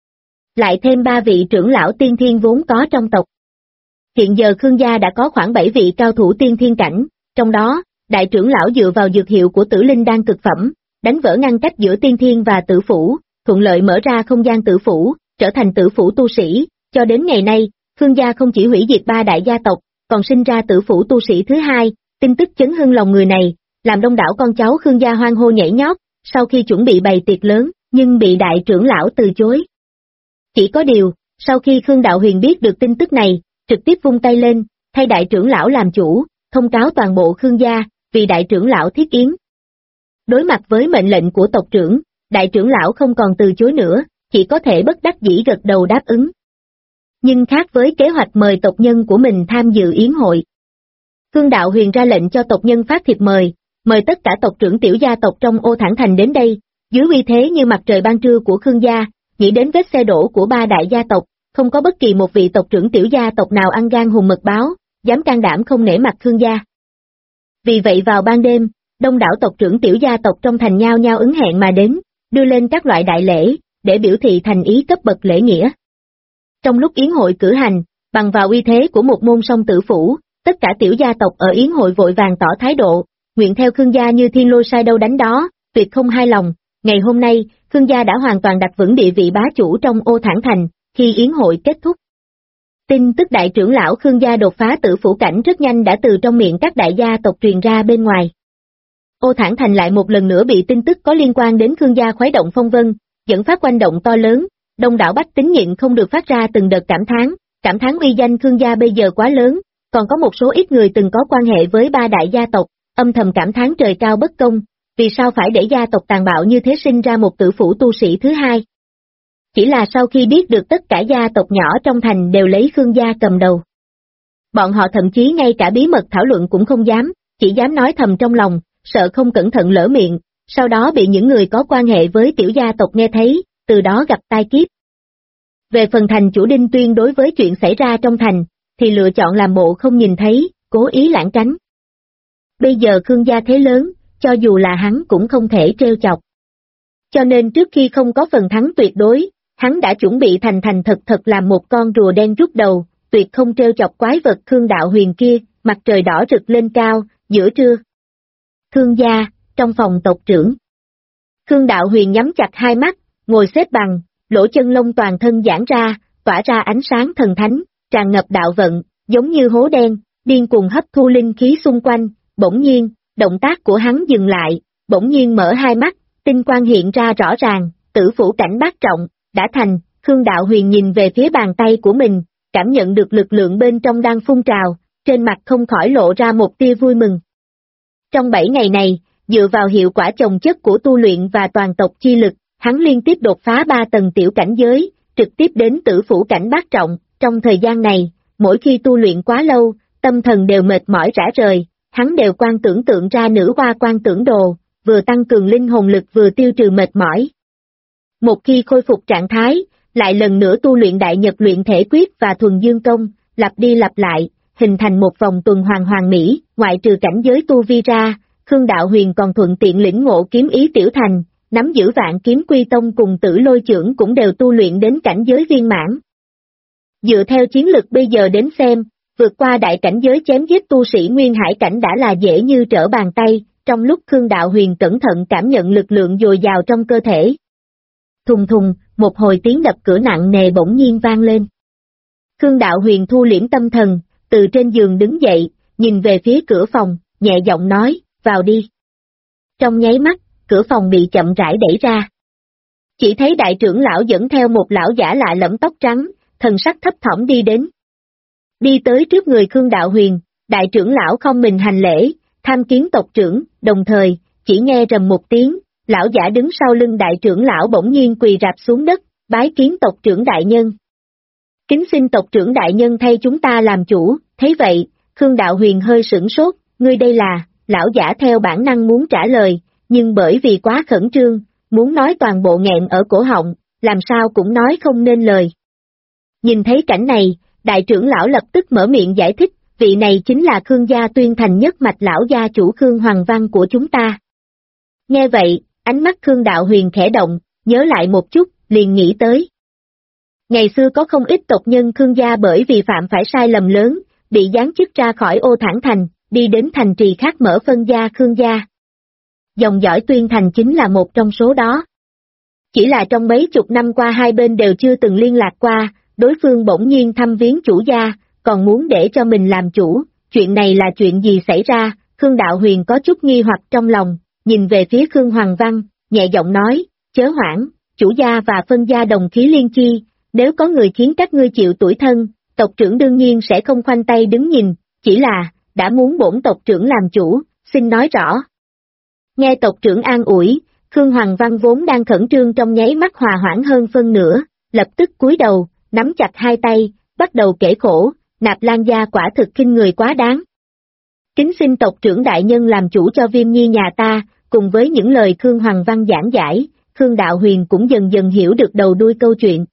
Lại thêm 3 vị trưởng lão tiên thiên vốn có trong tộc. Hiện giờ Khương gia đã có khoảng 7 vị cao thủ tiên thiên cảnh, trong đó, đại trưởng lão dựa vào dược hiệu của tử linh đan cực phẩm, đánh vỡ ngăn cách giữa tiên thiên và tử phủ, thuận lợi mở ra không gian tử phủ, trở thành tử phủ tu sĩ, cho đến ngày nay, Khương gia không chỉ hủy diệt 3 đại gia tộc, còn sinh ra tử phủ tu sĩ thứ hai, tin tức chấn hưng lòng người này, làm đông đảo con cháu Khương gia hoan hô nhảy nhót, sau khi chuẩn bị bày tiệc lớn, nhưng bị đại trưởng lão từ chối. Chỉ có điều, sau khi Khương Đạo Huyền biết được tin tức này, trực tiếp vung tay lên, thay đại trưởng lão làm chủ, thông cáo toàn bộ Khương gia, vì đại trưởng lão thiết yến. Đối mặt với mệnh lệnh của tộc trưởng, đại trưởng lão không còn từ chối nữa, chỉ có thể bất đắc dĩ gật đầu đáp ứng. Nhưng khác với kế hoạch mời tộc nhân của mình tham dự yến hội. Khương Đạo Huyền ra lệnh cho tộc nhân phát thiệp mời tất cả tộc trưởng tiểu gia tộc trong Ô Thản Thành đến đây, dưới uy thế như mặt trời ban trưa của Khương gia, nghĩ đến vết xe đổ của 3 đại gia tộc, không có bất kỳ một vị tộc trưởng tiểu gia tộc nào ăn gan hùm mật báo, dám can đảm không nể mặt Khương gia. Vì vậy vào ban đêm, đông đảo tộc trưởng tiểu gia tộc trong thành nhao nhao ứng hẹn mà đến, đưa lên các loại đại lễ, để biểu thị thành ý cấp bậc lễ nghĩa. Trong lúc yến hội cử hành, bằng vào uy thế của một môn song tử phủ, tất cả tiểu gia tộc ở yến hội vội vàng tỏ thái độ, nguyện theo Khương gia như thiên lôi sai đâu đánh đó, tuyệt không hai lòng. Ngày hôm nay, Khương gia đã hoàn toàn đặt vững địa vị bá chủ trong Ô Thản Thành, khi yến hội kết thúc. Tin tức đại trưởng lão Khương gia đột phá tử phủ cảnh rất nhanh đã từ trong miệng các đại gia tộc truyền ra bên ngoài. Ô Thản Thành lại một lần nữa bị tin tức có liên quan đến Khương gia khuấy động phong vân, dẫn phát oanh động to lớn, đông đảo bách tính nhịn không được phát ra từng đợt cảm thán uy danh Khương gia bây giờ quá lớn, còn có một số ít người từng có quan hệ với 3 đại gia tộc, âm thầm cảm thán trời cao bất công, vì sao phải để gia tộc tàn bạo như thế sinh ra một tử phủ tu sĩ thứ hai. Chỉ là sau khi biết được tất cả gia tộc nhỏ trong thành đều lấy Khương gia cầm đầu. Bọn họ thậm chí ngay cả bí mật thảo luận cũng không dám, chỉ dám nói thầm trong lòng, sợ không cẩn thận lỡ miệng, sau đó bị những người có quan hệ với tiểu gia tộc nghe thấy, từ đó gặp tai kiếp. Về phần thành chủ Đinh Tuyên đối với chuyện xảy ra trong thành, thì lựa chọn làm bộ không nhìn thấy, cố ý lảng tránh. Bây giờ Khương gia thế lớn, cho dù là hắn cũng không thể trêu chọc. Cho nên trước khi không có phần thắng tuyệt đối, hắn đã chuẩn bị thành thật làm một con rùa đen rút đầu, tuyệt không trêu chọc quái vật Khương Đạo Huyền kia. Mặt trời đỏ rực lên cao, giữa trưa. Khương gia, trong phòng tộc trưởng. Khương Đạo Huyền nhắm chặt hai mắt, ngồi xếp bằng, lỗ chân lông toàn thân giãn ra, tỏa ra ánh sáng thần thánh, tràn ngập đạo vận, giống như hố đen, điên cuồng hấp thu linh khí xung quanh. Bỗng nhiên, động tác của hắn dừng lại, bỗng nhiên mở hai mắt, tinh quang hiện ra rõ ràng, tử phủ cảnh bát trọng, đã thành. Khương Đạo Huyền nhìn về phía bàn tay của mình, cảm nhận được lực lượng bên trong đang phun trào, trên mặt không khỏi lộ ra một tia vui mừng. Trong 7 ngày này, dựa vào hiệu quả chồng chất của tu luyện và toàn tộc chi lực, hắn liên tiếp đột phá 3 tầng tiểu cảnh giới, trực tiếp đến tử phủ cảnh bát trọng. Trong thời gian này, mỗi khi tu luyện quá lâu, tâm thần đều mệt mỏi rã rời, hắn đều quan tưởng tượng ra nữ hoa quan tưởng đồ, vừa tăng cường linh hồn lực vừa tiêu trừ mệt mỏi. Một khi khôi phục trạng thái, lại lần nữa tu luyện đại nhật luyện thể quyết và thuần dương công, lặp đi lặp lại, hình thành một vòng tuần hoàn hoàn mỹ. Ngoại trừ cảnh giới tu vi ra, Khương Đạo Huyền còn thuận tiện lĩnh ngộ kiếm ý tiểu thành, nắm giữ vạn kiếm quy tông cùng tử lôi chưởng cũng đều tu luyện đến cảnh giới viên mãn. Dựa theo chiến lực bây giờ đến xem, vượt qua đại cảnh giới chém giết tu sĩ nguyên hải cảnh đã là dễ như trở bàn tay, trong lúc Khương Đạo Huyền cẩn thận cảm nhận lực lượng dồi dào trong cơ thể. Thùng thùng, một hồi tiếng đập cửa nặng nề bỗng nhiên vang lên. Khương Đạo Huyền thu liễm tâm thần, từ trên giường đứng dậy, nhìn về phía cửa phòng, nhẹ giọng nói, vào đi. Trong nháy mắt, cửa phòng bị chậm rãi đẩy ra. Chỉ thấy đại trưởng lão dẫn theo một lão giả lạ lẫm tóc trắng, thần sắc thấp thỏm đi đến. Đi tới trước người Khương Đạo Huyền, đại trưởng lão không mình hành lễ, tham kiến tộc trưởng, đồng thời, chỉ nghe rầm một tiếng, lão giả đứng sau lưng đại trưởng lão bỗng nhiên quỳ rạp xuống đất, bái kiến tộc trưởng đại nhân. Kính xin tộc trưởng đại nhân thay chúng ta làm chủ, thấy vậy, Khương Đạo Huyền hơi sửng sốt, ngươi đây là, lão giả theo bản năng muốn trả lời, nhưng bởi vì quá khẩn trương, muốn nói toàn bộ nghẹn ở cổ họng, làm sao cũng nói không nên lời. Nhìn thấy cảnh này, đại trưởng lão lập tức mở miệng giải thích, vị này chính là Khương gia Tuyên Thành nhất mạch lão gia chủ Khương Hoàng Văn của chúng ta. Nghe vậy, ánh mắt Khương Đạo Huyền khẽ động, nhớ lại một chút, liền nghĩ tới. Ngày xưa có không ít tộc nhân Khương gia bởi vì phạm phải sai lầm lớn, bị giáng chức ra khỏi Ô Thản Thành, đi đến thành trì khác mở phân gia Khương gia. Dòng dõi Tuyên Thành chính là một trong số đó. Chỉ là trong mấy chục năm qua hai bên đều chưa từng liên lạc qua, đối phương bỗng nhiên thăm viếng chủ gia, còn muốn để cho mình làm chủ, chuyện này là chuyện gì xảy ra, Khương Đạo Huyền có chút nghi hoặc trong lòng, nhìn về phía Khương Hoàng Văn, nhẹ giọng nói, chớ hoảng, chủ gia và phân gia đồng khí liên chi, nếu có người khiến các ngươi chịu tủi thân, tộc trưởng đương nhiên sẽ không khoanh tay đứng nhìn, chỉ là, đã muốn bổn tộc trưởng làm chủ, xin nói rõ. Nghe tộc trưởng an ủi, Khương Hoàng Văn vốn đang khẩn trương trong nháy mắt hòa hoãn hơn phân nửa, lập tức cúi đầu, nắm chặt hai tay, bắt đầu kể khổ, Nạp Lan gia quả thực khinh người quá đáng. Kính xin tộc trưởng đại nhân làm chủ cho Viêm Nhi nhà ta, cùng với những lời Khương Hoàng Văn giảng giải, Khương Đạo Huyền cũng dần dần hiểu được đầu đuôi câu chuyện.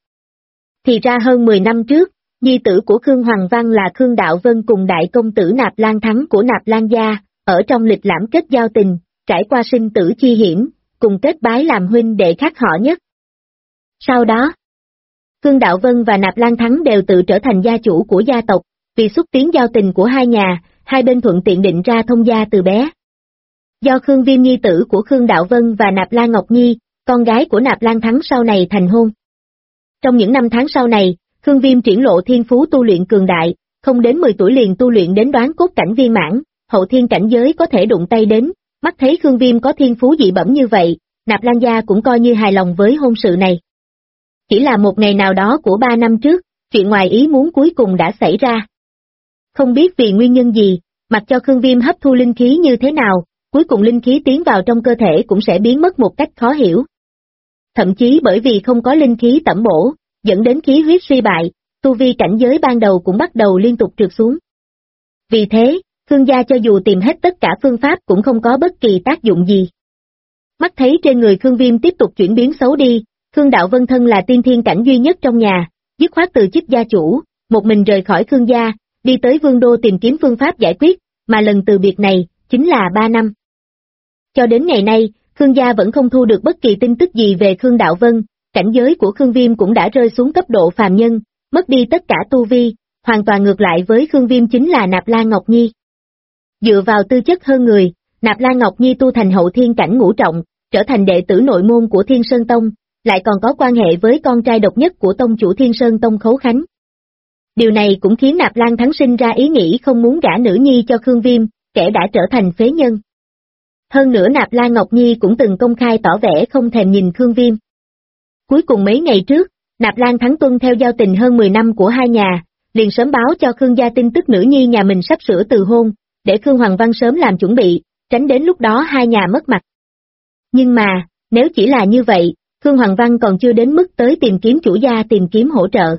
Thì ra hơn 10 năm trước, nhi tử của Khương Hoàng Văn là Khương Đạo Vân cùng đại công tử Nạp Lan Thắng của Nạp Lan gia, ở trong lịch lãm kết giao tình, trải qua sinh tử chi hiểm, cùng kết bái làm huynh đệ khác họ nhất. Sau đó, Khương Đạo Vân và Nạp Lan Thắng đều tự trở thành gia chủ của gia tộc, vì xúc tiến giao tình của hai nhà, hai bên thuận tiện định ra thông gia từ bé. Do Khương Viêm nhi tử của Khương Đạo Vân và Nạp Lan Ngọc Nhi, con gái của Nạp Lan Thắng sau này thành hôn. Trong những năm tháng sau này, Khương Viêm triển lộ thiên phú tu luyện cường đại, không đến 10 tuổi liền tu luyện đến đoán cốt cảnh viên mãn, hậu thiên cảnh giới có thể đụng tay đến, mắt thấy Khương Viêm có thiên phú dị bẩm như vậy, Nạp Lan gia cũng coi như hài lòng với hôn sự này. Chỉ là một ngày nào đó của 3 năm trước, chuyện ngoài ý muốn cuối cùng đã xảy ra. Không biết vì nguyên nhân gì, mặc cho Khương Viêm hấp thu linh khí như thế nào, cuối cùng linh khí tiến vào trong cơ thể cũng sẽ biến mất một cách khó hiểu. Thậm chí bởi vì không có linh khí tẩm bổ, dẫn đến khí huyết suy bại, tu vi cảnh giới ban đầu cũng bắt đầu liên tục trượt xuống. Vì thế, Khương gia cho dù tìm hết tất cả phương pháp cũng không có bất kỳ tác dụng gì. Mắt thấy trên người Khương Viêm tiếp tục chuyển biến xấu đi, Khương Đạo Vân thân là tiên thiên cảnh duy nhất trong nhà, dứt khoát từ chức gia chủ, một mình rời khỏi Khương gia, đi tới Vương Đô tìm kiếm phương pháp giải quyết, mà lần từ biệt này, chính là 3 năm. Cho đến ngày nay, Khương gia vẫn không thu được bất kỳ tin tức gì về Khương Đạo Vân, cảnh giới của Khương Viêm cũng đã rơi xuống cấp độ phàm nhân, mất đi tất cả tu vi, hoàn toàn ngược lại với Khương Viêm chính là Nạp Lan Ngọc Nhi. Dựa vào tư chất hơn người, Nạp Lan Ngọc Nhi tu thành hậu thiên cảnh ngũ trọng, trở thành đệ tử nội môn của Thiên Sơn Tông, lại còn có quan hệ với con trai độc nhất của tông chủ Thiên Sơn Tông Khấu Khánh. Điều này cũng khiến Nạp Lan Thắng sinh ra ý nghĩ không muốn gả nữ nhi cho Khương Viêm, kẻ đã trở thành phế nhân. Hơn nữa Nạp Lan Ngọc Nhi cũng từng công khai tỏ vẻ không thèm nhìn Khương Viêm. Cuối cùng mấy ngày trước, Nạp Lan Thắng tuân theo giao tình hơn 10 năm của hai nhà, liền sớm báo cho Khương gia tin tức nữ nhi nhà mình sắp sửa từ hôn, để Khương Hoàng Văn sớm làm chuẩn bị, tránh đến lúc đó hai nhà mất mặt. Nhưng mà, nếu chỉ là như vậy, Khương Hoàng Văn còn chưa đến mức tới tìm kiếm chủ gia tìm kiếm hỗ trợ.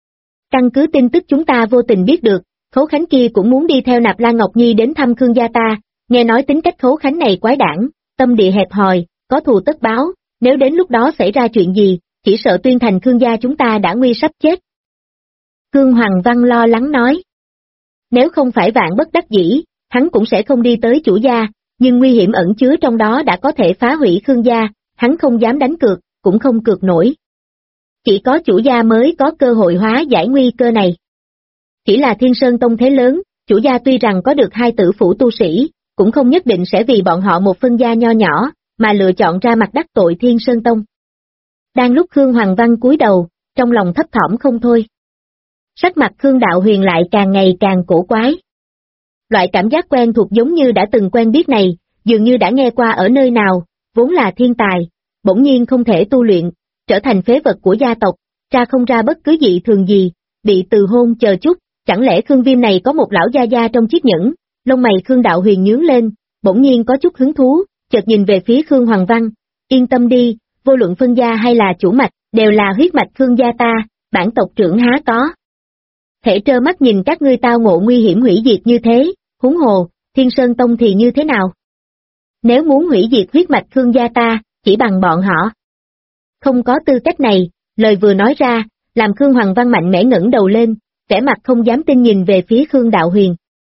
Căn cứ tin tức chúng ta vô tình biết được, Khấu Khánh kia cũng muốn đi theo Nạp Lan Ngọc Nhi đến thăm Khương gia ta, nghe nói tính cách Khấu Khánh này quái đản, tâm địa hẹp hòi, có thù tất báo, nếu đến lúc đó xảy ra chuyện gì, chỉ sợ Tuyên Thành Khương gia chúng ta đã nguy sắp chết. Khương Hoàng Văn lo lắng nói. Nếu không phải vạn bất đắc dĩ, hắn cũng sẽ không đi tới chủ gia, nhưng nguy hiểm ẩn chứa trong đó đã có thể phá hủy Khương gia, hắn không dám đánh cược, cũng không cược nổi. Chỉ có chủ gia mới có cơ hội hóa giải nguy cơ này. chỉ là Thiên Sơn Tông thế lớn, chủ gia tuy rằng có được 2 tử phủ tu sĩ, cũng không nhất định sẽ vì bọn họ một phân gia nho nhỏ, mà lựa chọn ra mặt đắc tội Thiên Sơn Tông. Đang lúc Khương Hoàng Văn cúi đầu, trong lòng thấp thỏm không thôi. Sắc mặt Khương Đạo Huyền lại càng ngày càng cổ quái. Loại cảm giác quen thuộc giống như đã từng quen biết này, dường như đã nghe qua ở nơi nào, vốn là thiên tài, bỗng nhiên không thể tu luyện, trở thành phế vật của gia tộc, tra không ra bất cứ dị thường gì, bị từ hôn chờ chút, chẳng lẽ Khương Viêm này có một lão gia gia trong chiếc nhẫn, lông mày Khương Đạo Huyền nhướng lên, bỗng nhiên có chút hứng thú, chợt nhìn về phía Khương Hoàng Văn, yên tâm đi, vô luận phân gia hay là chủ mạch, đều là huyết mạch Khương gia ta, bản tộc trưởng há có. Thể trơ mắt nhìn các ngươi tao ngộ nguy hiểm hủy diệt như thế, huống hồ, Thiên Sơn Tông thì như thế nào? Nếu muốn hủy diệt huyết mạch Khương gia ta, chỉ bằng bọn họ. Không có tư cách này, lời vừa nói ra, làm Khương Hoàng Văn mạnh mẽ ngẩng đầu lên, vẻ mặt không dám tin nhìn về phía Khương Đạo Huyền.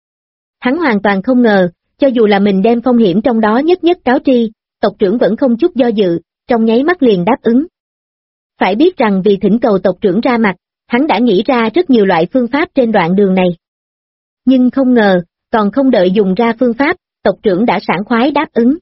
Hắn hoàn toàn không ngờ, cho dù là mình đem phong hiểm trong đó nhất nhất cáo tri, tộc trưởng vẫn không chút do dự, trong nháy mắt liền đáp ứng. Phải biết rằng vì thỉnh cầu tộc trưởng ra mặt, hắn đã nghĩ ra rất nhiều loại phương pháp trên đoạn đường này. Nhưng không ngờ, còn không đợi dùng ra phương pháp, tộc trưởng đã sảng khoái đáp ứng.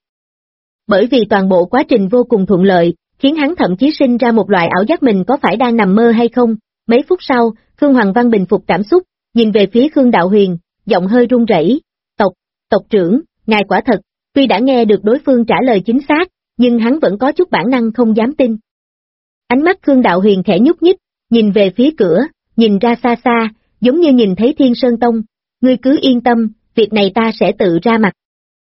Bởi vì toàn bộ quá trình vô cùng thuận lợi, khiến hắn thậm chí sinh ra một loại ảo giác mình có phải đang nằm mơ hay không. Mấy phút sau, Khương Hoàng Văn bình phục cảm xúc, nhìn về phía Khương Đạo Huyền, giọng hơi run rẩy. Tộc trưởng, ngài quả thật, tuy đã nghe được đối phương trả lời chính xác, nhưng hắn vẫn có chút bản năng không dám tin. Ánh mắt Khương Đạo Huyền khẽ nhúc nhích, nhìn về phía cửa, nhìn ra xa xa, giống như nhìn thấy Thiên Sơn Tông, ngươi cứ yên tâm, việc này ta sẽ tự ra mặt.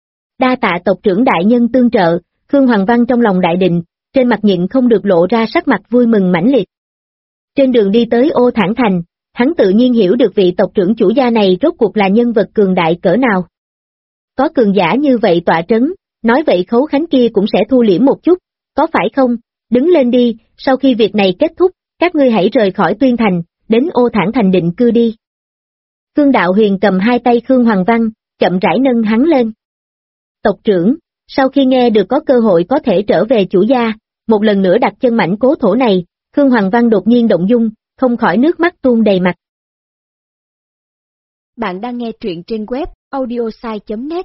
Đa tạ tộc trưởng đại nhân tương trợ, Khương Hoàng Văn trong lòng đại định, trên mặt nhịn không được lộ ra sắc mặt vui mừng mãnh liệt. Trên đường đi tới Ô Thản Thành, hắn tự nhiên hiểu được vị tộc trưởng chủ gia này rốt cuộc là nhân vật cường đại cỡ nào. Có cường giả như vậy tọa trấn, nói vậy Khấu Khánh kia cũng sẽ thu liễm một chút, có phải không? Đứng lên đi, sau khi việc này kết thúc, các ngươi hãy rời khỏi Tuyên Thành, đến Ô Thản Thành định cư đi. Khương Đạo Huyền cầm hai tay Khương Hoàng Văn, chậm rãi nâng hắn lên. Tộc trưởng, sau khi nghe được có cơ hội có thể trở về chủ gia, một lần nữa đặt chân mảnh cố thổ này, Khương Hoàng Văn đột nhiên động dung, không khỏi nước mắt tuôn đầy mặt. Bạn đang nghe truyện trên web audiosai.net.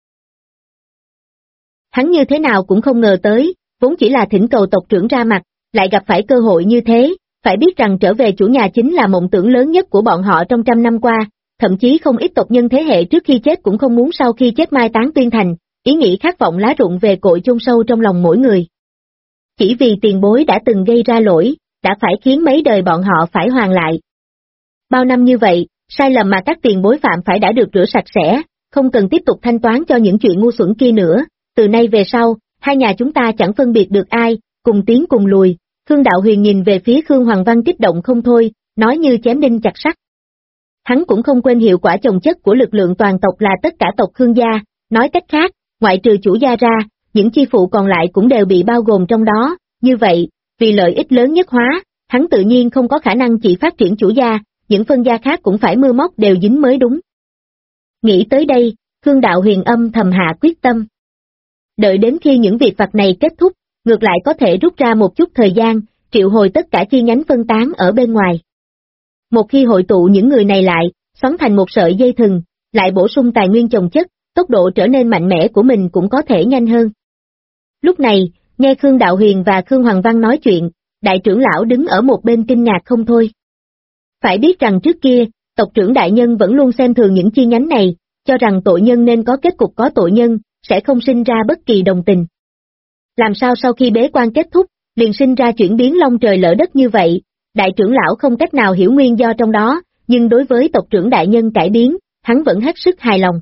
Hắn như thế nào cũng không ngờ tới, vốn chỉ là thỉnh cầu tộc trưởng ra mặt, lại gặp phải cơ hội như thế, phải biết rằng trở về chủ nhà chính là mộng tưởng lớn nhất của bọn họ trong 100 năm qua, thậm chí không ít tộc nhân thế hệ trước khi chết cũng không muốn sau khi chết mai táng Tuyên Thành, ý nghĩ khát vọng lá rụng về cội chôn sâu trong lòng mỗi người. Chỉ vì tiền bối đã từng gây ra lỗi, đã phải khiến mấy đời bọn họ phải hoàn lại. Bao năm như vậy, sai lầm mà các tiền bối phạm phải đã được rửa sạch sẽ, không cần tiếp tục thanh toán cho những chuyện ngu xuẩn kia nữa, từ nay về sau, hai nhà chúng ta chẳng phân biệt được ai, cùng tiến cùng lùi. Khương Đạo Huyền nhìn về phía Khương Hoàng Văn kích động không thôi, nói như chém đinh chặt sắt. Hắn cũng không quên hiệu quả chồng chất của lực lượng toàn tộc là tất cả tộc Khương gia, nói cách khác, ngoại trừ chủ gia ra, những chi phụ còn lại cũng đều bị bao gồm trong đó, như vậy, vì lợi ích lớn nhất hóa, hắn tự nhiên không có khả năng chỉ phát triển chủ gia, những phân gia khác cũng phải mưa móc đều dính mới đúng. Nghĩ tới đây, Khương Đạo Huyền âm thầm hạ quyết tâm. Đợi đến khi những việc vặt này kết thúc, ngược lại có thể rút ra một chút thời gian, triệu hồi tất cả chi nhánh phân tán ở bên ngoài. Một khi hội tụ những người này lại, xoắn thành một sợi dây thừng, lại bổ sung tài nguyên chồng chất, tốc độ trở nên mạnh mẽ của mình cũng có thể nhanh hơn. Lúc này, nghe Khương Đạo Huyền và Khương Hoàng Văn nói chuyện, đại trưởng lão đứng ở một bên kinh ngạc không thôi. Phải biết rằng trước kia, tộc trưởng đại nhân vẫn luôn xem thường những chi nhánh này, cho rằng tội nhân nên có kết cục có tội nhân, sẽ không sinh ra bất kỳ đồng tình. Làm sao sau khi bế quan kết thúc, liền sinh ra chuyển biến long trời lỡ đất như vậy, đại trưởng lão không cách nào hiểu nguyên do trong đó, nhưng đối với tộc trưởng đại nhân cải biến, hắn vẫn hết sức hài lòng.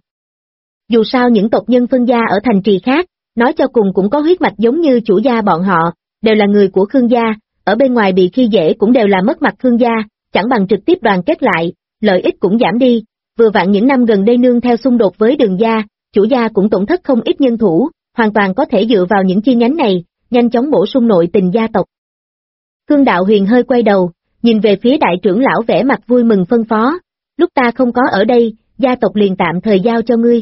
Dù sao những tộc nhân phân gia ở thành trì khác, nói cho cùng cũng có huyết mạch giống như chủ gia bọn họ, đều là người của Khương gia, ở bên ngoài bị khi dễ cũng đều là mất mặt Khương gia, chẳng bằng trực tiếp đoàn kết lại, lợi ích cũng giảm đi, vừa vặn những năm gần đây nương theo xung đột với Đường gia, chủ gia cũng tổn thất không ít nhân thủ, hoàn toàn có thể dựa vào những chi nhánh này, nhanh chóng bổ sung nội tình gia tộc. Khương Đạo Huyền hơi quay đầu, nhìn về phía đại trưởng lão vẻ mặt vui mừng phân phó, lúc ta không có ở đây, gia tộc liền tạm thời giao cho ngươi.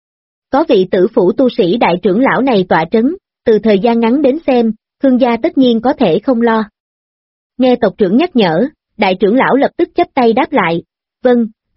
Có vị tử phủ tu sĩ đại trưởng lão này tọa trấn, từ thời gian ngắn đến xem, Khương gia tất nhiên có thể không lo. Nghe tộc trưởng nhắc nhở, đại trưởng lão lập tức chắp tay đáp lại, vâng,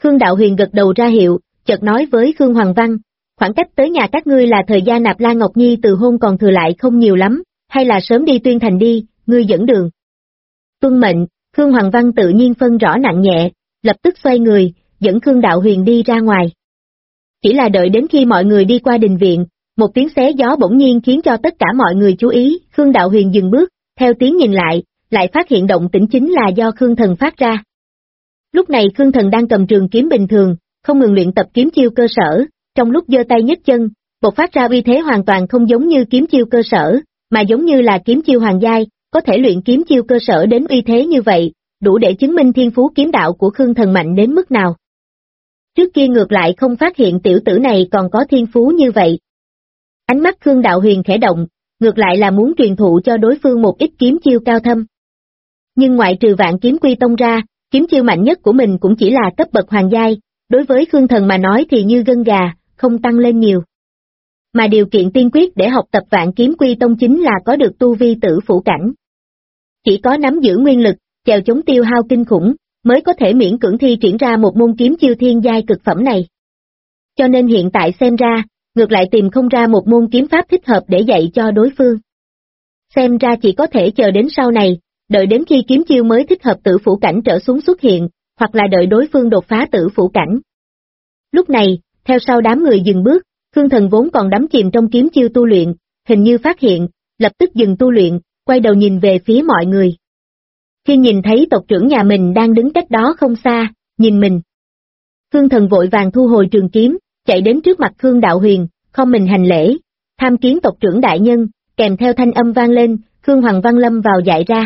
Khương Đạo Huyền gật đầu ra hiệu, chợt nói với Khương Hoàng Văn, khoảng cách tới nhà các ngươi là thời gian Nạp Lan Ngọc Nhi từ hôn còn thừa lại không nhiều lắm, hay là sớm đi Tuyên Thành đi, ngươi dẫn đường. Tuân mệnh, Khương Hoàng Văn tự nhiên phân rõ nặng nhẹ, lập tức xoay người, dẫn Khương Đạo Huyền đi ra ngoài. Chỉ là đợi đến khi mọi người đi qua đình viện, một tiếng xé gió bỗng nhiên khiến cho tất cả mọi người chú ý, Khương Đạo Huyền dừng bước, theo tiếng nhìn lại phát hiện động tĩnh chính là do Khương Thần phát ra. Lúc này Khương Thần đang cầm trường kiếm bình thường, không ngừng luyện tập kiếm chiêu cơ sở, trong lúc giơ tay nhấc chân, bộc phát ra uy thế hoàn toàn không giống như kiếm chiêu cơ sở, mà giống như là kiếm chiêu hoàng giai, có thể luyện kiếm chiêu cơ sở đến uy thế như vậy, đủ để chứng minh thiên phú kiếm đạo của Khương Thần mạnh đến mức nào. Trước kia ngược lại không phát hiện tiểu tử này còn có thiên phú như vậy. Ánh mắt Khương Đạo Huyền khẽ động, ngược lại là muốn truyền thụ cho đối phương một ít kiếm chiêu cao thâm. Nhưng ngoại trừ Vạn Kiếm Quy Tông ra, kiếm chiêu mạnh nhất của mình cũng chỉ là cấp bậc hoàng giai, đối với Khương Thần mà nói thì như gân gà, không tăng lên nhiều. Mà điều kiện tiên quyết để học tập Vạn Kiếm Quy Tông chính là có được tu vi tử phủ cảnh. Chỉ có nắm giữ nguyên lực, chèo chống tiêu hao kinh khủng, mới có thể miễn cưỡng thi triển ra một môn kiếm chiêu thiên giai cực phẩm này. Cho nên hiện tại xem ra, ngược lại tìm không ra một môn kiếm pháp thích hợp để dạy cho đối phương. Xem ra chỉ có thể chờ đến sau này, đợi đến khi kiếm chiêu mới thích hợp tử phủ cảnh trở xuống xuất hiện, hoặc là đợi đối phương đột phá tử phủ cảnh. Lúc này, theo sau đám người dừng bước, Khương Thần vốn còn đắm chìm trong kiếm chiêu tu luyện, hình như phát hiện, lập tức dừng tu luyện, quay đầu nhìn về phía mọi người. Khi nhìn thấy tộc trưởng nhà mình đang đứng cách đó không xa, nhìn mình. Khương Thần vội vàng thu hồi trường kiếm, chạy đến trước mặt Khương Đạo Huyền, không mình hành lễ, tham kiến tộc trưởng đại nhân, kèm theo thanh âm vang lên, Khương Hoàng Văn lâm vào dạy ra.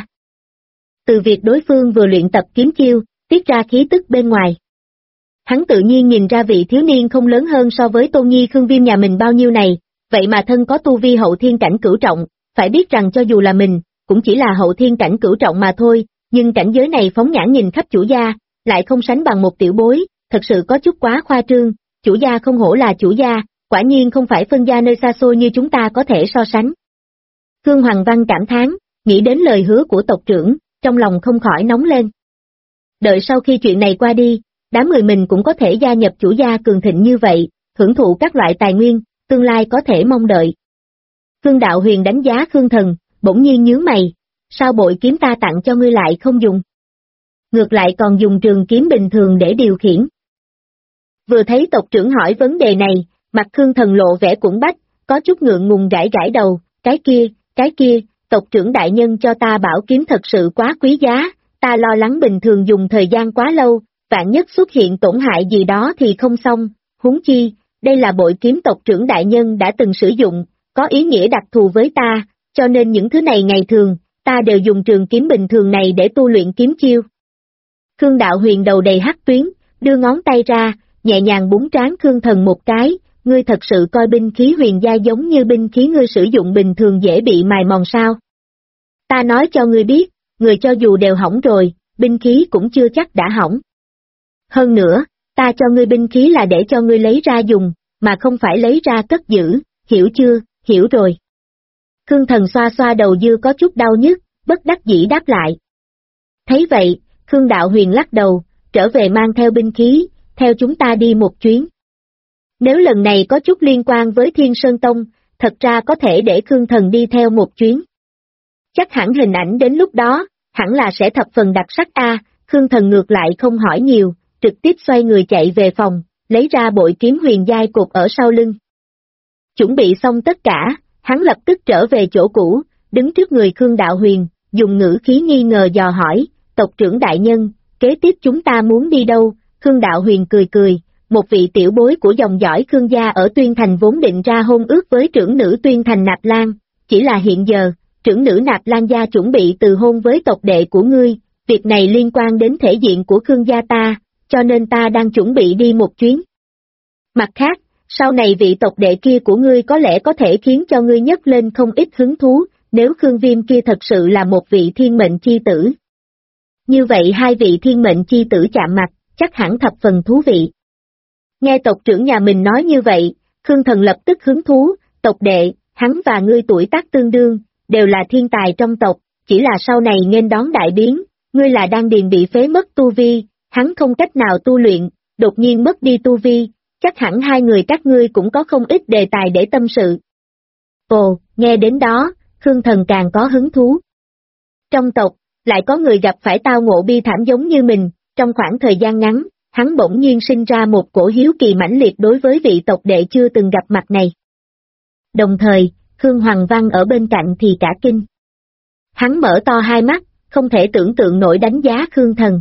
Từ việc đối phương vừa luyện tập kiếm chiêu, tiết ra khí tức bên ngoài. Hắn tự nhiên nhìn ra vị thiếu niên không lớn hơn so với Tôn Nhi Khương Viêm nhà mình bao nhiêu này, vậy mà thân có tu vi hậu thiên cảnh cửu trọng, phải biết rằng cho dù là mình, cũng chỉ là hậu thiên cảnh cửu trọng mà thôi, nhưng cảnh giới này phóng nhãn nhìn khắp chủ gia, lại không sánh bằng một tiểu bối, thật sự có chút quá khoa trương, chủ gia không hổ là chủ gia, quả nhiên không phải phân gia nơi xa xôi như chúng ta có thể so sánh. Khương Hoàng Văn cảm thán, nghĩ đến lời hứa của tộc trưởng, trong lòng không khỏi nóng lên. Đợi sau khi chuyện này qua đi, đám người mình cũng có thể gia nhập chủ gia cường thịnh như vậy, hưởng thụ các loại tài nguyên, tương lai có thể mong đợi. Khương Đạo Huyền đánh giá Khương Thần, bỗng nhiên nhướng mày, sao bội kiếm ta tặng cho ngươi lại không dùng? Ngược lại còn dùng trường kiếm bình thường để điều khiển. Vừa thấy tộc trưởng hỏi vấn đề này, mặt Khương Thần lộ vẻ cuộn bách, có chút ngượng ngùng gãi gãi đầu, cái kia, tộc trưởng đại nhân cho ta bảo kiếm thật sự quá quý giá, ta lo lắng bình thường dùng thời gian quá lâu, vạn nhất xuất hiện tổn hại gì đó thì không xong, huống chi, đây là bội kiếm tộc trưởng đại nhân đã từng sử dụng, có ý nghĩa đặc thù với ta, cho nên những thứ này ngày thường, ta đều dùng trường kiếm bình thường này để tu luyện kiếm chiêu. Khương Đạo Huyền đầu đầy hắc tuyến, đưa ngón tay ra, nhẹ nhàng búng trán Khương Thần một cái, ngươi thật sự coi binh khí huyền giai giống như binh khí ngươi sử dụng bình thường dễ bị mài mòn sao? Ta nói cho ngươi biết, người cho dù đều hỏng rồi, binh khí cũng chưa chắc đã hỏng. Hơn nữa, ta cho ngươi binh khí là để cho ngươi lấy ra dùng, mà không phải lấy ra cất giữ, hiểu chưa, hiểu rồi. Khương Thần xoa xoa đầu dưa có chút đau nhức, bất đắc dĩ đáp lại. Thấy vậy, Khương Đạo Huyền lắc đầu, trở về mang theo binh khí, theo chúng ta đi một chuyến. Nếu lần này có chút liên quan với Thiên Sơn Tông, thật ra có thể để Khương Thần đi theo một chuyến. Chắc hẳn hình ảnh đến lúc đó, hẳn là sẽ thập phần đặc sắc a. Khương Thần ngược lại không hỏi nhiều, trực tiếp xoay người chạy về phòng, lấy ra bội kiếm huyền giai cột ở sau lưng. Chuẩn bị xong tất cả, hắn lập tức trở về chỗ cũ, đứng trước người Khương Đạo Huyền, dùng ngữ khí nghi ngờ dò hỏi, tộc trưởng đại nhân, kế tiếp chúng ta muốn đi đâu? Khương Đạo Huyền cười, một vị tiểu bối của dòng dõi Khương gia ở Tuyên Thành vốn định ra hôn ước với trưởng nữ Tuyên Thành Nạp Lan, chỉ là hiện giờ, trưởng nữ Nạp Lan gia chuẩn bị từ hôn với tộc đệ của ngươi, việc này liên quan đến thể diện của Khương gia ta, cho nên ta đang chuẩn bị đi một chuyến. Mặt khác, sau này vị tộc đệ kia của ngươi có lẽ có thể khiến cho ngươi nhấc lên không ít hứng thú, nếu Khương Viêm kia thật sự là một vị thiên mệnh chi tử. Như vậy hai vị thiên mệnh chi tử chạm mặt, chắc hẳn thập phần thú vị. Nghe tộc trưởng nhà mình nói như vậy, Khương Thần lập tức hứng thú, tộc đệ, hắn và ngươi tuổi tác tương đương, đều là thiên tài trong tộc, chỉ là sau này nghênh đón đại biến, ngươi là đang điền bị phế mất tu vi, hắn không cách nào tu luyện, đột nhiên mất đi tu vi, chắc hẳn hai người các ngươi cũng có không ít đề tài để tâm sự. Ồ, nghe đến đó, Khương Thần càng có hứng thú. Trong tộc, lại có người gặp phải tao ngộ bi thảm giống như mình, trong khoảng thời gian ngắn, hắn bỗng nhiên sinh ra một cổ hiếu kỳ mãnh liệt đối với vị tộc đệ chưa từng gặp mặt này. Đồng thời, Khương Hoàng Văn ở bên cạnh thì cả kinh. Hắn mở to hai mắt, không thể tưởng tượng nổi đánh giá Khương Thần.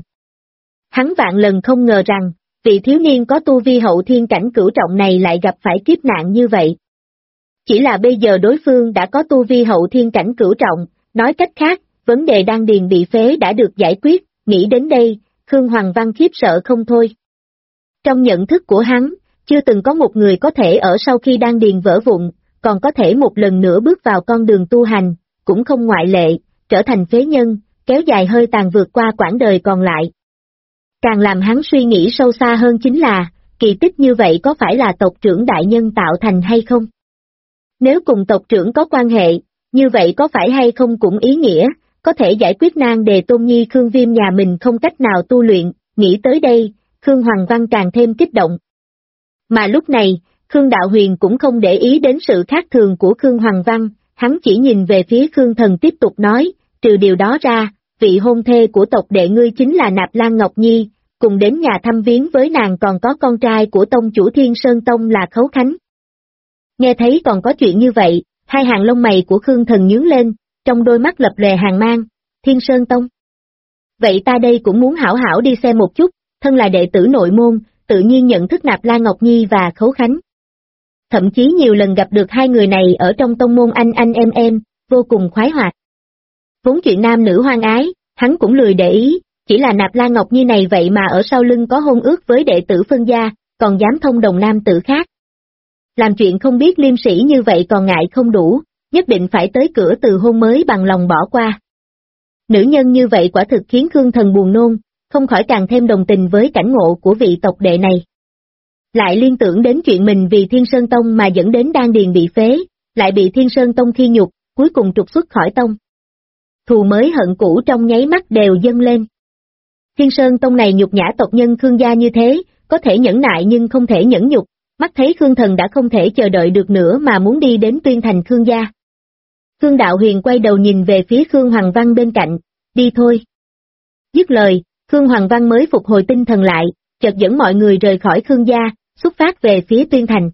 Hắn vạn lần không ngờ rằng, vị thiếu niên có tu vi hậu thiên cảnh cửu trọng này lại gặp phải kiếp nạn như vậy. Chỉ là bây giờ đối phương đã có tu vi hậu thiên cảnh cửu trọng, nói cách khác, vấn đề đan điền bị phế đã được giải quyết, nghĩ đến đây, Khương Hoàng Văn khiếp sợ không thôi. Trong nhận thức của hắn, chưa từng có một người có thể ở sau khi đan điền vỡ vụn, còn có thể một lần nữa bước vào con đường tu hành, cũng không ngoại lệ, trở thành phế nhân, kéo dài hơi tàn vượt qua quãng đời còn lại. Càng làm hắn suy nghĩ sâu xa hơn chính là, kỳ tích như vậy có phải là tộc trưởng đại nhân tạo thành hay không? Nếu cùng tộc trưởng có quan hệ, như vậy có phải hay không cũng ý nghĩa, có thể giải quyết nan đề Tôn Nhi Khương Viêm nhà mình không cách nào tu luyện, nghĩ tới đây, Khương Hoàng Văn càng thêm kích động. Mà lúc này, Khương Đạo Huyền cũng không để ý đến sự khác thường của Khương Hoàng Văn, hắn chỉ nhìn về phía Khương Thần tiếp tục nói, trừ điều đó ra, vị hôn thê của tộc đệ ngươi chính là Nạp Lan Ngọc Nhi, cùng đến nhà thăm viếng với nàng còn có con trai của tông chủ Thiên Sơn Tông là Khấu Khánh. Nghe thấy còn có chuyện như vậy, hai hàng lông mày của Khương Thần nhướng lên, trong đôi mắt lập lòe hàn mang, Thiên Sơn Tông. Vậy ta đây cũng muốn hảo hảo đi xem một chút, thân là đệ tử nội môn, tự nhiên nhận thức Nạp Lan Ngọc Nhi và Khấu Khánh. Thậm chí nhiều lần gặp được hai người này ở trong tông môn anh em, vô cùng khoái hoạt. Vốn chuyện nam nữ hoang ái, hắn cũng lười để ý, chỉ là Nạp Lan Ngọc Nhi này vậy mà ở sau lưng có hôn ước với đệ tử phân gia, còn dám thông đồng nam tử khác. Làm chuyện không biết liêm sỉ như vậy còn ngại không đủ, nhất định phải tới cửa từ hôn mới bằng lòng bỏ qua. Nữ nhân như vậy quả thực khiến Khương Thần buồn nôn, không khỏi càng thêm đồng tình với cảnh ngộ của vị tộc đệ này. Lại liên tưởng đến chuyện mình vì Thiên Sơn Tông mà dẫn đến đan điền bị phế, lại bị Thiên Sơn Tông khi nhục, cuối cùng trục xuất khỏi tông. Thù mới hận cũ trong nháy mắt đều dâng lên. Thiên Sơn Tông này nhục nhã tộc nhân Khương gia như thế, có thể nhẫn nại nhưng không thể nhẫn nhục, mắt thấy Khương Thần đã không thể chờ đợi được nữa mà muốn đi đến Tuyên Thành Khương gia. Khương Đạo Huyền quay đầu nhìn về phía Khương Hoàng Văn bên cạnh, đi thôi. Dứt lời, Khương Hoàng Văn mới phục hồi tinh thần lại, chợt dẫn mọi người rời khỏi Khương gia, xuất phát về phía Tuyên Thành.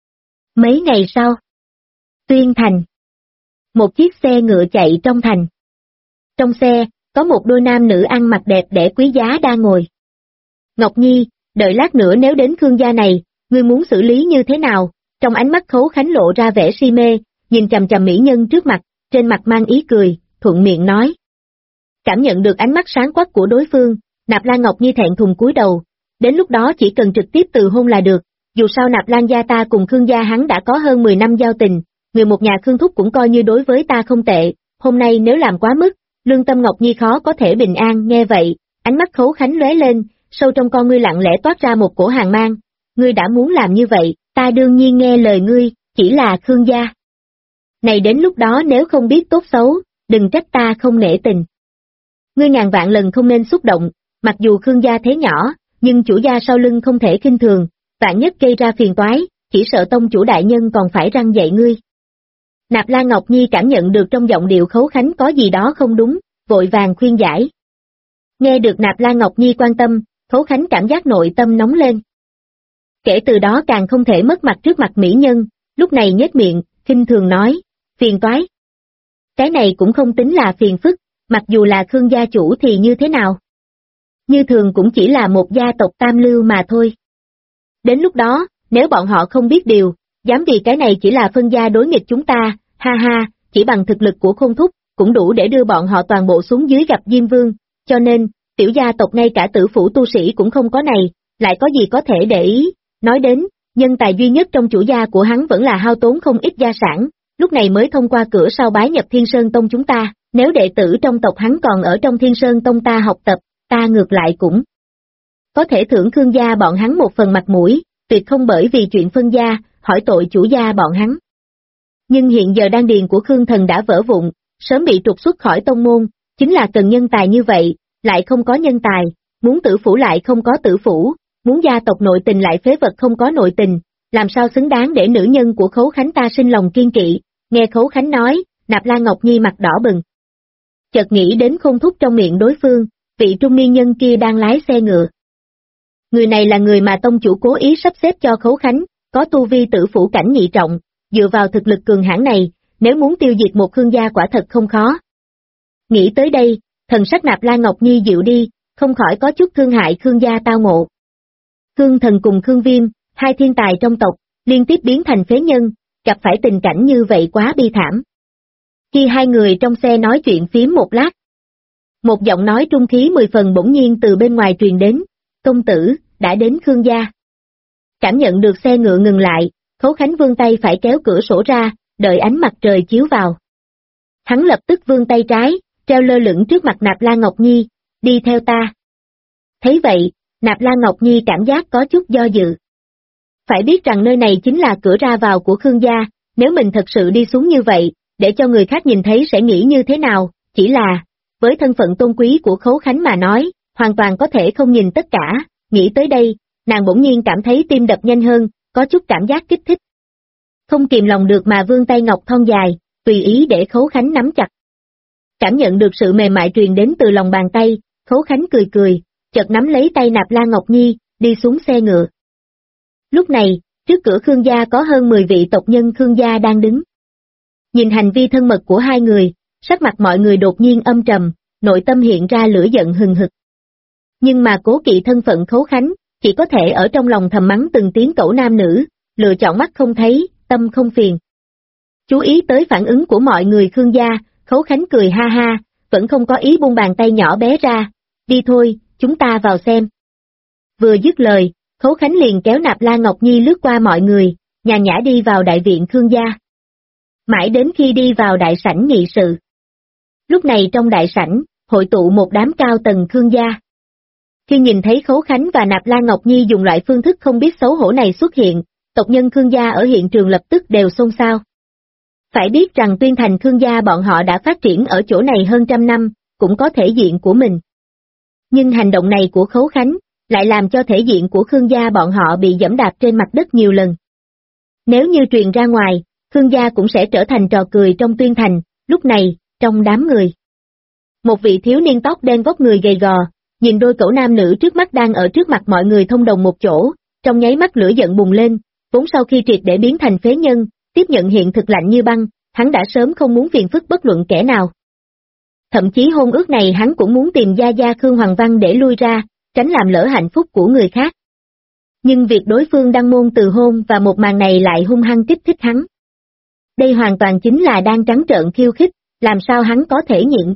Mấy ngày sau, Tuyên Thành. Một chiếc xe ngựa chạy trong thành. Trong xe, có một đôi nam nữ ăn mặc đẹp đẽ quý giá đang ngồi. Ngọc Nhi, đợi lát nữa nếu đến Khương gia này, ngươi muốn xử lý như thế nào? Trong ánh mắt Khấu Khánh lộ ra vẻ si mê, nhìn chằm chằm mỹ nhân trước mặt, trên mặt mang ý cười, thuận miệng nói. Cảm nhận được ánh mắt sáng quắc của đối phương, Nạp Lan Ngọc Nhi thẹn thùng cúi đầu, đến lúc đó chỉ cần trực tiếp từ hôn là được, dù sao Nạp Lan gia ta cùng Khương gia hắn đã có hơn 10 năm giao tình, người một nhà Khương thúc cũng coi như đối với ta không tệ, hôm nay nếu làm quá mức, lương tâm Ngọc Nhi khó có thể bình an. Nghe vậy, ánh mắt Khấu Khánh lóe lên, sâu trong con ngươi lặng lẽ toát ra một cổ hàn mang, ngươi đã muốn làm như vậy, ta đương nhiên nghe lời ngươi, chỉ là Khương gia. Này đến lúc đó nếu không biết tốt xấu, đừng trách ta không nể tình. Ngươi ngàn vạn lần không nên xúc động, mặc dù Khương gia thế nhỏ, nhưng chủ gia sau lưng không thể khinh thường, vạn nhất gây ra phiền toái, chỉ sợ tông chủ đại nhân còn phải răn dạy ngươi. Nạp Lan Ngọc Nhi cảm nhận được trong giọng điệu Khấu Khánh có gì đó không đúng, vội vàng khuyên giải. Nghe được Nạp Lan Ngọc Nhi quan tâm, Khấu Khánh cảm giác nội tâm nóng lên. Kể từ đó càng không thể mất mặt trước mặt mỹ nhân, lúc này nhếch miệng, khinh thường nói, phiền toái. Cái này cũng không tính là phiền phức, mặc dù là Khương gia chủ thì như thế nào? Như thường cũng chỉ là một gia tộc tam lưu mà thôi. Đến lúc đó, nếu bọn họ không biết điều, dám vì cái này chỉ là phân gia đối nghịch chúng ta, ha ha, chỉ bằng thực lực của Khôn Thúc, cũng đủ để đưa bọn họ toàn bộ xuống dưới gặp Diêm Vương, cho nên, tiểu gia tộc ngay cả tử phủ tu sĩ cũng không có này, lại có gì có thể để ý, nói đến, nhân tài duy nhất trong chủ gia của hắn vẫn là hao tốn không ít gia sản, lúc này mới thông qua cửa sau bái nhập Thiên Sơn Tông chúng ta, nếu đệ tử trong tộc hắn còn ở trong Thiên Sơn Tông ta học tập, ta ngược lại cũng có thể thưởng Khương gia bọn hắn một phần mặt mũi, tuyệt không bởi vì chuyện phân gia, hỏi tội chủ gia bọn hắn. Nhưng hiện giờ đan điền của Khương Thần đã vỡ vụn, sớm bị trục xuất khỏi tông môn, chính là cần nhân tài như vậy, lại không có nhân tài, muốn tử phủ lại không có tử phủ, muốn gia tộc nội tình lại phế vật không có nội tình, làm sao xứng đáng để nữ nhân của Khấu Khánh ta sinh lòng kiên kỵ. Nghe Khấu Khánh nói, Nạp Lan Ngọc Nhi mặt đỏ bừng. Chợt nghĩ đến khôn thúc trong miệng đối phương, vị trung niên nhân kia đang lái xe ngựa. Người này là người mà tông chủ cố ý sắp xếp cho Khấu Khánh, có tu vi tử phủ cảnh nhị trọng, dựa vào thực lực cường hãn này, nếu muốn tiêu diệt một Khương gia quả thật không khó. Nghĩ tới đây, thần sắc Nạp Lan Ngọc Nhi dịu đi, không khỏi có chút thương hại Khương gia tao ngộ. Khương Thần cùng Khương Viêm, hai thiên tài trong tộc, liên tiếp biến thành phế nhân, gặp phải tình cảnh như vậy quá bi thảm. Khi hai người trong xe nói chuyện phiếm một lát, một giọng nói trung khí 10 phần bỗng nhiên từ bên ngoài truyền đến, công tử, đã đến Khương gia. Cảm nhận được xe ngựa ngừng lại, Khấu Khánh vươn tay phải kéo cửa sổ ra, đợi ánh mặt trời chiếu vào. Hắn lập tức vươn tay trái, treo lơ lửng trước mặt Nạp Lan Ngọc Nhi, đi theo ta. Thấy vậy, Nạp Lan Ngọc Nhi cảm giác có chút do dự. Phải biết rằng nơi này chính là cửa ra vào của Khương gia, nếu mình thật sự đi xuống như vậy, để cho người khác nhìn thấy sẽ nghĩ như thế nào, chỉ là, với thân phận tôn quý của Khấu Khánh mà nói, hoàn toàn có thể không nhìn tất cả, nghĩ tới đây, nàng bỗng nhiên cảm thấy tim đập nhanh hơn, có chút cảm giác kích thích. Không kìm lòng được mà vươn tay ngọc thon dài, tùy ý để Khấu Khánh nắm chặt. Cảm nhận được sự mềm mại truyền đến từ lòng bàn tay, Khấu Khánh cười cười, chợt nắm lấy tay Nạp Lan Ngọc Nhi, đi xuống xe ngựa. Lúc này, trước cửa Khương gia có hơn 10 vị tộc nhân Khương gia đang đứng. Nhìn hành vi thân mật của hai người, sắc mặt mọi người đột nhiên âm trầm, nội tâm hiện ra lửa giận hừng hực. Nhưng mà cố kỵ thân phận Khấu Khánh, chỉ có thể ở trong lòng thầm mắng từng tiếng cẩu nam nữ, lựa chọn mắt không thấy, tâm không phiền. Chú ý tới phản ứng của mọi người Khương gia, Khấu Khánh cười ha ha, vẫn không có ý buông bàn tay nhỏ bé ra, đi thôi, chúng ta vào xem. Vừa dứt lời, Khấu Khánh liền kéo Nạp Lan Ngọc Nhi lướt qua mọi người, nhàn nhã đi vào đại viện Khương gia. Mãi đến khi đi vào đại sảnh nghị sự. Lúc này trong đại sảnh, hội tụ một đám cao tầng Khương gia. Khi nhìn thấy Khấu Khánh và Nạp Lan Ngọc Nhi dùng loại phương thức không biết xấu hổ này xuất hiện, tộc nhân Khương gia ở hiện trường lập tức đều xôn xao. Phải biết rằng Tuyên Thành Khương gia bọn họ đã phát triển ở chỗ này hơn trăm năm, cũng có thể diện của mình. Nhưng hành động này của Khấu Khánh, lại làm cho thể diện của Khương gia bọn họ bị giẫm đạp trên mặt đất nhiều lần. Nếu như truyền ra ngoài, Khương gia cũng sẽ trở thành trò cười trong Tuyên Thành, lúc này, trong đám người. Một vị thiếu niên tóc đen vóc người gầy gò, nhìn đôi cẩu nam nữ trước mắt đang ở trước mặt mọi người thông đồng một chỗ, trong nháy mắt lửa giận bùng lên, vốn sau khi triệt để biến thành phế nhân, tiếp nhận hiện thực lạnh như băng, hắn đã sớm không muốn phiền phức bất luận kẻ nào. Thậm chí hôn ước này hắn cũng muốn tìm gia gia Khương Hoàng Văn để lui ra, tránh làm lỡ hạnh phúc của người khác. Nhưng việc đối phương đăng môn từ hôn và một màn này lại hung hăng kích thích hắn. Đây hoàn toàn chính là đang trắng trợn khiêu khích, làm sao hắn có thể nhịn.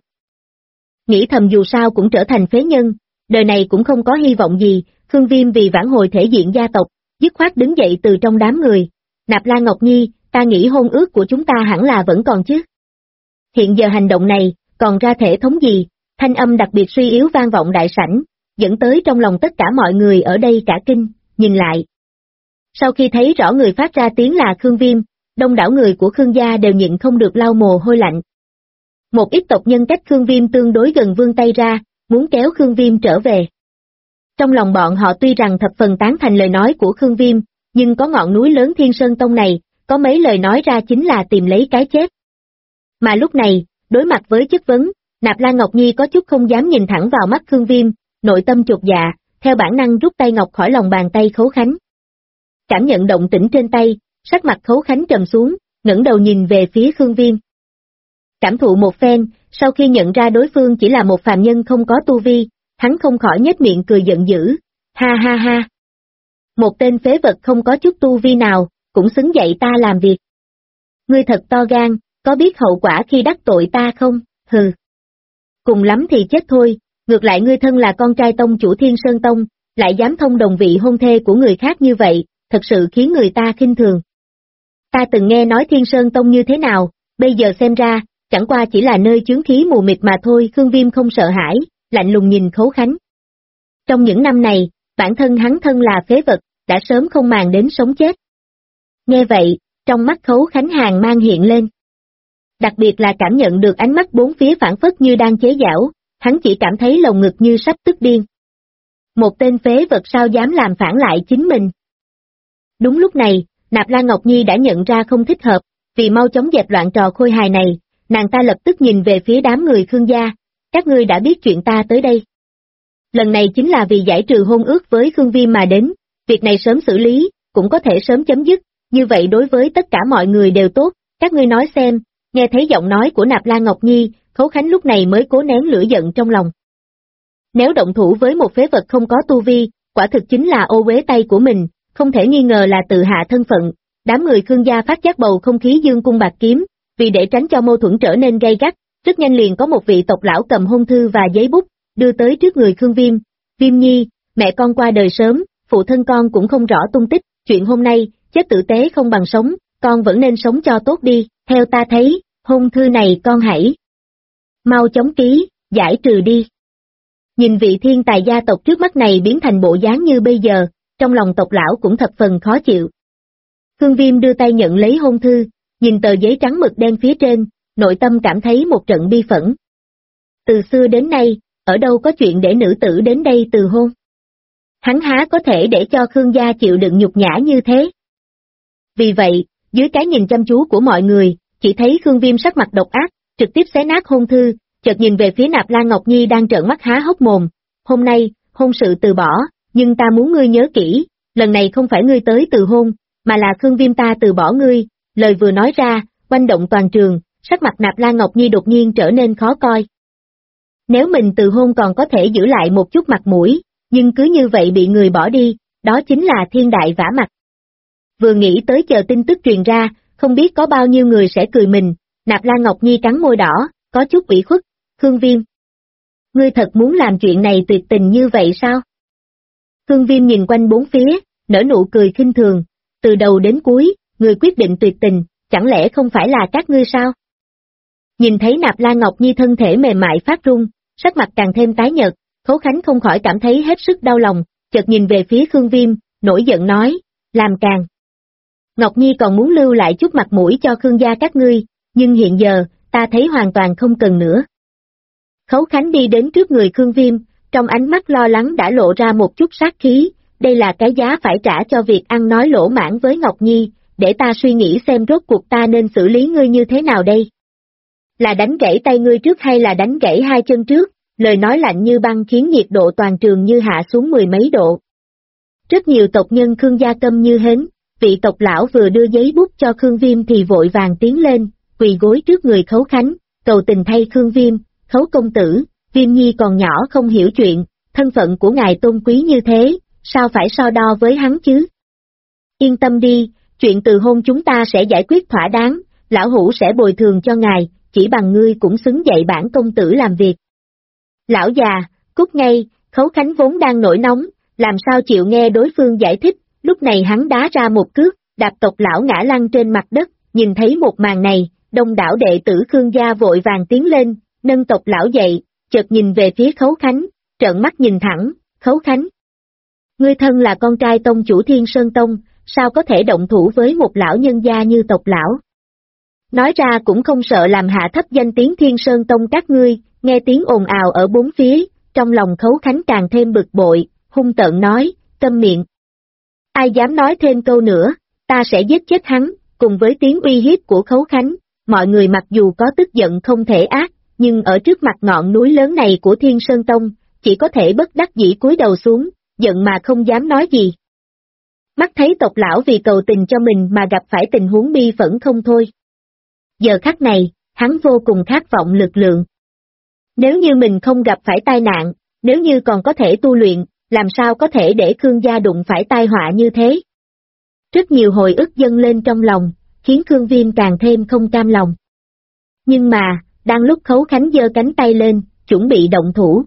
Nghĩ thầm dù sao cũng trở thành phế nhân, đời này cũng không có hy vọng gì, Khương Viêm vì vãn hồi thể diện gia tộc, dứt khoát đứng dậy từ trong đám người. Nạp Lan Ngọc Nhi, ta nghĩ hôn ước của chúng ta hẳn là vẫn còn chứ. Hiện giờ hành động này, còn ra thể thống gì, thanh âm đặc biệt suy yếu vang vọng đại sảnh, dẫn tới trong lòng tất cả mọi người ở đây cả kinh, nhìn lại. Sau khi thấy rõ người phát ra tiếng là Khương Viêm, đông đảo người của Khương gia đều nhịn không được lau mồ hôi lạnh. Một ít tộc nhân cách Khương Viêm tương đối gần vươn tay ra, muốn kéo Khương Viêm trở về. Trong lòng bọn họ tuy rằng thập phần tán thành lời nói của Khương Viêm, nhưng có ngọn núi lớn Thiên Sơn Tông này, có mấy lời nói ra chính là tìm lấy cái chết. Mà lúc này, đối mặt với chất vấn, Nạp Lan Ngọc Nhi có chút không dám nhìn thẳng vào mắt Khương Viêm, nội tâm chột dạ, theo bản năng rút tay ngọc khỏi lòng bàn tay Khấu Khánh. Cảm nhận động tĩnh trên tay, sắc mặt Khấu Khánh trầm xuống, ngẩng đầu nhìn về phía Khương Viêm. Cảm thụ một phen, sau khi nhận ra đối phương chỉ là một phàm nhân không có tu vi, hắn không khỏi nhếch miệng cười giận dữ, ha ha ha. Một tên phế vật không có chút tu vi nào, cũng xứng dậy ta làm việc. Ngươi thật to gan, có biết hậu quả khi đắc tội ta không, hừ. Cùng lắm thì chết thôi, ngược lại ngươi thân là con trai tông chủ Thiên Sơn Tông, lại dám thông đồng vị hôn thê của người khác như vậy, thật sự khiến người ta khinh thường. Ta từng nghe nói Thiên Sơn Tông như thế nào, bây giờ xem ra, chẳng qua chỉ là nơi chướng khí mù mịt mà thôi. Khương Viêm không sợ hãi, lạnh lùng nhìn Khấu Khánh. Trong những năm này, bản thân hắn thân là phế vật, đã sớm không màng đến sống chết. Nghe vậy, trong mắt Khấu Khánh hàn mang hiện lên. Đặc biệt là cảm nhận được ánh mắt bốn phía phản phất như đang chế giễu, hắn chỉ cảm thấy lồng ngực như sắp tức điên. Một tên phế vật sao dám làm phản lại chính mình. Đúng lúc này, Nạp Lan Ngọc Nhi đã nhận ra không thích hợp, vì mau chóng dẹp loạn trò khôi hài này, nàng ta lập tức nhìn về phía đám người Khương gia, các ngươi đã biết chuyện ta tới đây. Lần này chính là vì giải trừ hôn ước với Khương Viêm mà đến, việc này sớm xử lý, cũng có thể sớm chấm dứt, như vậy đối với tất cả mọi người đều tốt, các ngươi nói xem. Nghe thấy giọng nói của Nạp Lan Ngọc Nhi, Khấu Khánh lúc này mới cố nén lửa giận trong lòng. Nếu động thủ với một phế vật không có tu vi, quả thực chính là ô uế tay của mình, không thể nghi ngờ là tự hạ thân phận. Đám người Khương gia phát giác bầu không khí dương cung bạc kiếm, vì để tránh cho mâu thuẫn trở nên gay gắt, rất nhanh liền có một vị tộc lão cầm hôn thư và giấy bút, đưa tới trước người Khương Viêm. Viêm nhi, mẹ con qua đời sớm, phụ thân con cũng không rõ tung tích, chuyện hôm nay, chết tử tế không bằng sống, con vẫn nên sống cho tốt đi, theo ta thấy, hôn thư này con hãy mau chóng ký, giải trừ đi. Nhìn vị thiên tài gia tộc trước mắt này biến thành bộ dáng như bây giờ, trong lòng tộc lão cũng thập phần khó chịu. Khương Viêm đưa tay nhận lấy hôn thư, nhìn tờ giấy trắng mực đen phía trên, nội tâm cảm thấy một trận bi phẫn. Từ xưa đến nay, ở đâu có chuyện để nữ tử đến đây từ hôn? Hắn há có thể để cho Khương gia chịu đựng nhục nhã như thế? Vì vậy, dưới cái nhìn chăm chú của mọi người, chỉ thấy Khương Viêm sắc mặt độc ác, trực tiếp xé nát hôn thư, chợt nhìn về phía Nạp Lan Ngọc Nhi đang trợn mắt há hốc mồm. Hôm nay, hôn sự từ bỏ, nhưng ta muốn ngươi nhớ kỹ, lần này không phải ngươi tới từ hôn, mà là Khương Viêm ta từ bỏ ngươi. Lời vừa nói ra, oanh động toàn trường, sắc mặt Nạp Lan Ngọc Nhi đột nhiên trở nên khó coi. Nếu mình từ hôn còn có thể giữ lại một chút mặt mũi, nhưng cứ như vậy bị người bỏ đi, đó chính là thiên đại vả mặt. Vừa nghĩ tới chờ tin tức truyền ra, không biết có bao nhiêu người sẽ cười mình, Nạp Lan Ngọc Nhi cắn môi đỏ, có chút ủy khuất. Khương Viêm, ngươi thật muốn làm chuyện này tuyệt tình như vậy sao? Khương Viêm nhìn quanh bốn phía, nở nụ cười khinh thường, từ đầu đến cuối, người quyết định tuyệt tình, chẳng lẽ không phải là các ngươi sao? Nhìn thấy Nạp Lan Ngọc Nhi thân thể mềm mại phát run, sắc mặt càng thêm tái nhợt, Khấu Khánh không khỏi cảm thấy hết sức đau lòng, chợt nhìn về phía Khương Viêm, nổi giận nói, làm càng. Ngọc Nhi còn muốn lưu lại chút mặt mũi cho Khương gia các ngươi, nhưng hiện giờ, ta thấy hoàn toàn không cần nữa. Khấu Khánh đi đến trước người Khương Viêm, trong ánh mắt lo lắng đã lộ ra một chút sát khí, đây là cái giá phải trả cho việc ăn nói lỗ mãng với Ngọc Nhi, để ta suy nghĩ xem rốt cuộc ta nên xử lý ngươi như thế nào đây. Là đánh gãy tay ngươi trước hay là đánh gãy hai chân trước, lời nói lạnh như băng khiến nhiệt độ toàn trường như hạ xuống mười mấy độ. Rất nhiều tộc nhân Khương gia câm như hến, vị tộc lão vừa đưa giấy bút cho Khương Viêm thì vội vàng tiến lên, quỳ gối trước người Khấu Khánh, cầu tình thay Khương Viêm, Khấu công tử, Viêm nhi còn nhỏ không hiểu chuyện, thân phận của ngài tôn quý như thế, sao phải so đo với hắn chứ? Yên tâm đi, chuyện từ hôn chúng ta sẽ giải quyết thỏa đáng, lão hữu sẽ bồi thường cho ngài, chỉ bằng ngươi cũng xứng dạy bản công tử làm việc. Lão già, cút ngay, Khấu Khánh vốn đang nổi nóng, làm sao chịu nghe đối phương giải thích, lúc này hắn đá ra một cước, đạp tộc lão ngã lăn trên mặt đất, nhìn thấy một màn này, đông đảo đệ tử Khương gia vội vàng tiến lên, nâng tộc lão dậy, chợt nhìn về phía Khấu Khánh, trợn mắt nhìn thẳng, Khấu Khánh. Ngươi thân là con trai tông chủ Thiên Sơn Tông, sao có thể động thủ với một lão nhân gia như tộc lão? Nói ra cũng không sợ làm hạ thấp danh tiếng Thiên Sơn Tông các ngươi, nghe tiếng ồn ào ở bốn phía, trong lòng Khấu Khánh càng thêm bực bội, hung tợn nói, câm miệng. Ai dám nói thêm câu nữa, ta sẽ giết chết hắn, cùng với tiếng uy hiếp của Khấu Khánh, mọi người mặc dù có tức giận không thể ác, nhưng ở trước mặt ngọn núi lớn này của Thiên Sơn Tông, chỉ có thể bất đắc dĩ cúi đầu xuống, giận mà không dám nói gì. Mắt thấy tộc lão vì cầu tình cho mình mà gặp phải tình huống bi phẫn không thôi. Giờ khắc này, hắn vô cùng khát vọng lực lượng. Nếu như mình không gặp phải tai nạn, nếu như còn có thể tu luyện, làm sao có thể để Khương gia đụng phải tai họa như thế? Rất nhiều hồi ức dâng lên trong lòng, khiến Khương Viêm càng thêm không cam lòng. Nhưng mà, đang lúc Khấu Khánh giơ cánh tay lên, chuẩn bị động thủ.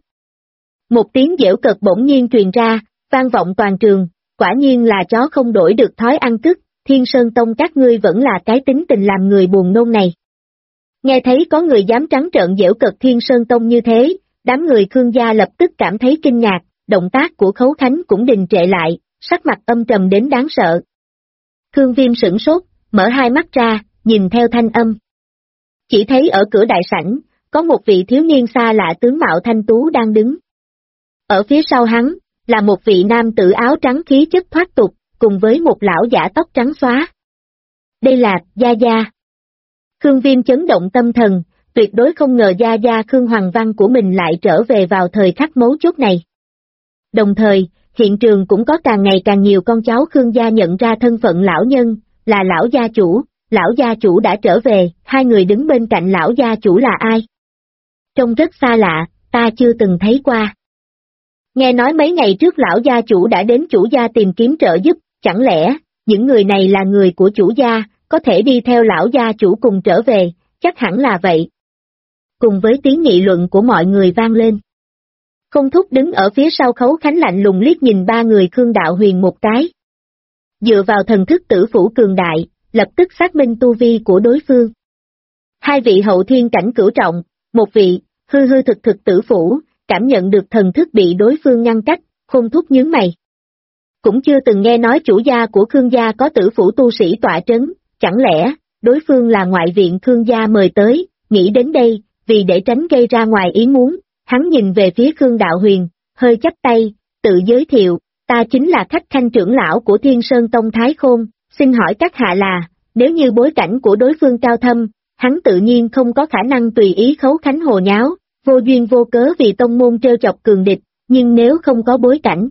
Một tiếng giễu cợt bỗng nhiên truyền ra, vang vọng toàn trường, quả nhiên là chó không đổi được thói ăn cứt, Thiên Sơn Tông các ngươi vẫn là cái tính tình làm người buồn nôn này. Nghe thấy có người dám trắng trợn giễu cợt Thiên Sơn Tông như thế, đám người Khương gia lập tức cảm thấy kinh ngạc, động tác của Khấu Khánh cũng đình trệ lại, sắc mặt âm trầm đến đáng sợ. Khương Viêm sửng sốt, mở hai mắt ra, nhìn theo thanh âm. Chỉ thấy ở cửa đại sảnh, có một vị thiếu niên xa lạ tướng mạo thanh tú đang đứng. Ở phía sau hắn, là một vị nam tử áo trắng khí chất thoát tục, cùng với một lão giả tóc trắng xóa. Đây là Gia Gia. Khương Viêm chấn động tâm thần, tuyệt đối không ngờ Gia Gia Khương Hoàng Văn của mình lại trở về vào thời khắc mấu chốt này. Đồng thời, hiện trường cũng có càng ngày càng nhiều con cháu Khương gia nhận ra thân phận lão nhân, là lão gia chủ đã trở về, hai người đứng bên cạnh lão gia chủ là ai? Trông rất xa lạ, ta chưa từng thấy qua. Nghe nói mấy ngày trước lão gia chủ đã đến chủ gia tìm kiếm trợ giúp, chẳng lẽ, những người này là người của chủ gia, có thể đi theo lão gia chủ cùng trở về, chắc hẳn là vậy. Cùng với tiếng nghị luận của mọi người vang lên. Không Thúc đứng ở phía sau Khấu Khánh lạnh lùng liếc nhìn ba người Khương Đạo Huyền một cái. Dựa vào thần thức tử phủ cường đại, lập tức xác minh tu vi của đối phương. Hai vị hậu thiên cảnh cửu trọng, một vị, hư hư thực thực tử phủ, cảm nhận được thần thức bị đối phương ngăn cách, Không Thúc nhướng mày. Cũng chưa từng nghe nói chủ gia của Khương gia có tử phủ tu sĩ tọa trấn, chẳng lẽ, đối phương là ngoại viện Khương gia mời tới, nghĩ đến đây, vì để tránh gây ra ngoài ý muốn, hắn nhìn về phía Khương Đạo Huyền, hơi chắp tay, tự giới thiệu, ta chính là khách khanh trưởng lão của Thiên Sơn Tông Thái Khôn, xin hỏi các hạ là, nếu như bối cảnh của đối phương cao thâm, hắn tự nhiên không có khả năng tùy ý Khấu Khánh hồ nháo, vô duyên vô cớ vì tông môn trêu chọc cường địch, nhưng nếu không có bối cảnh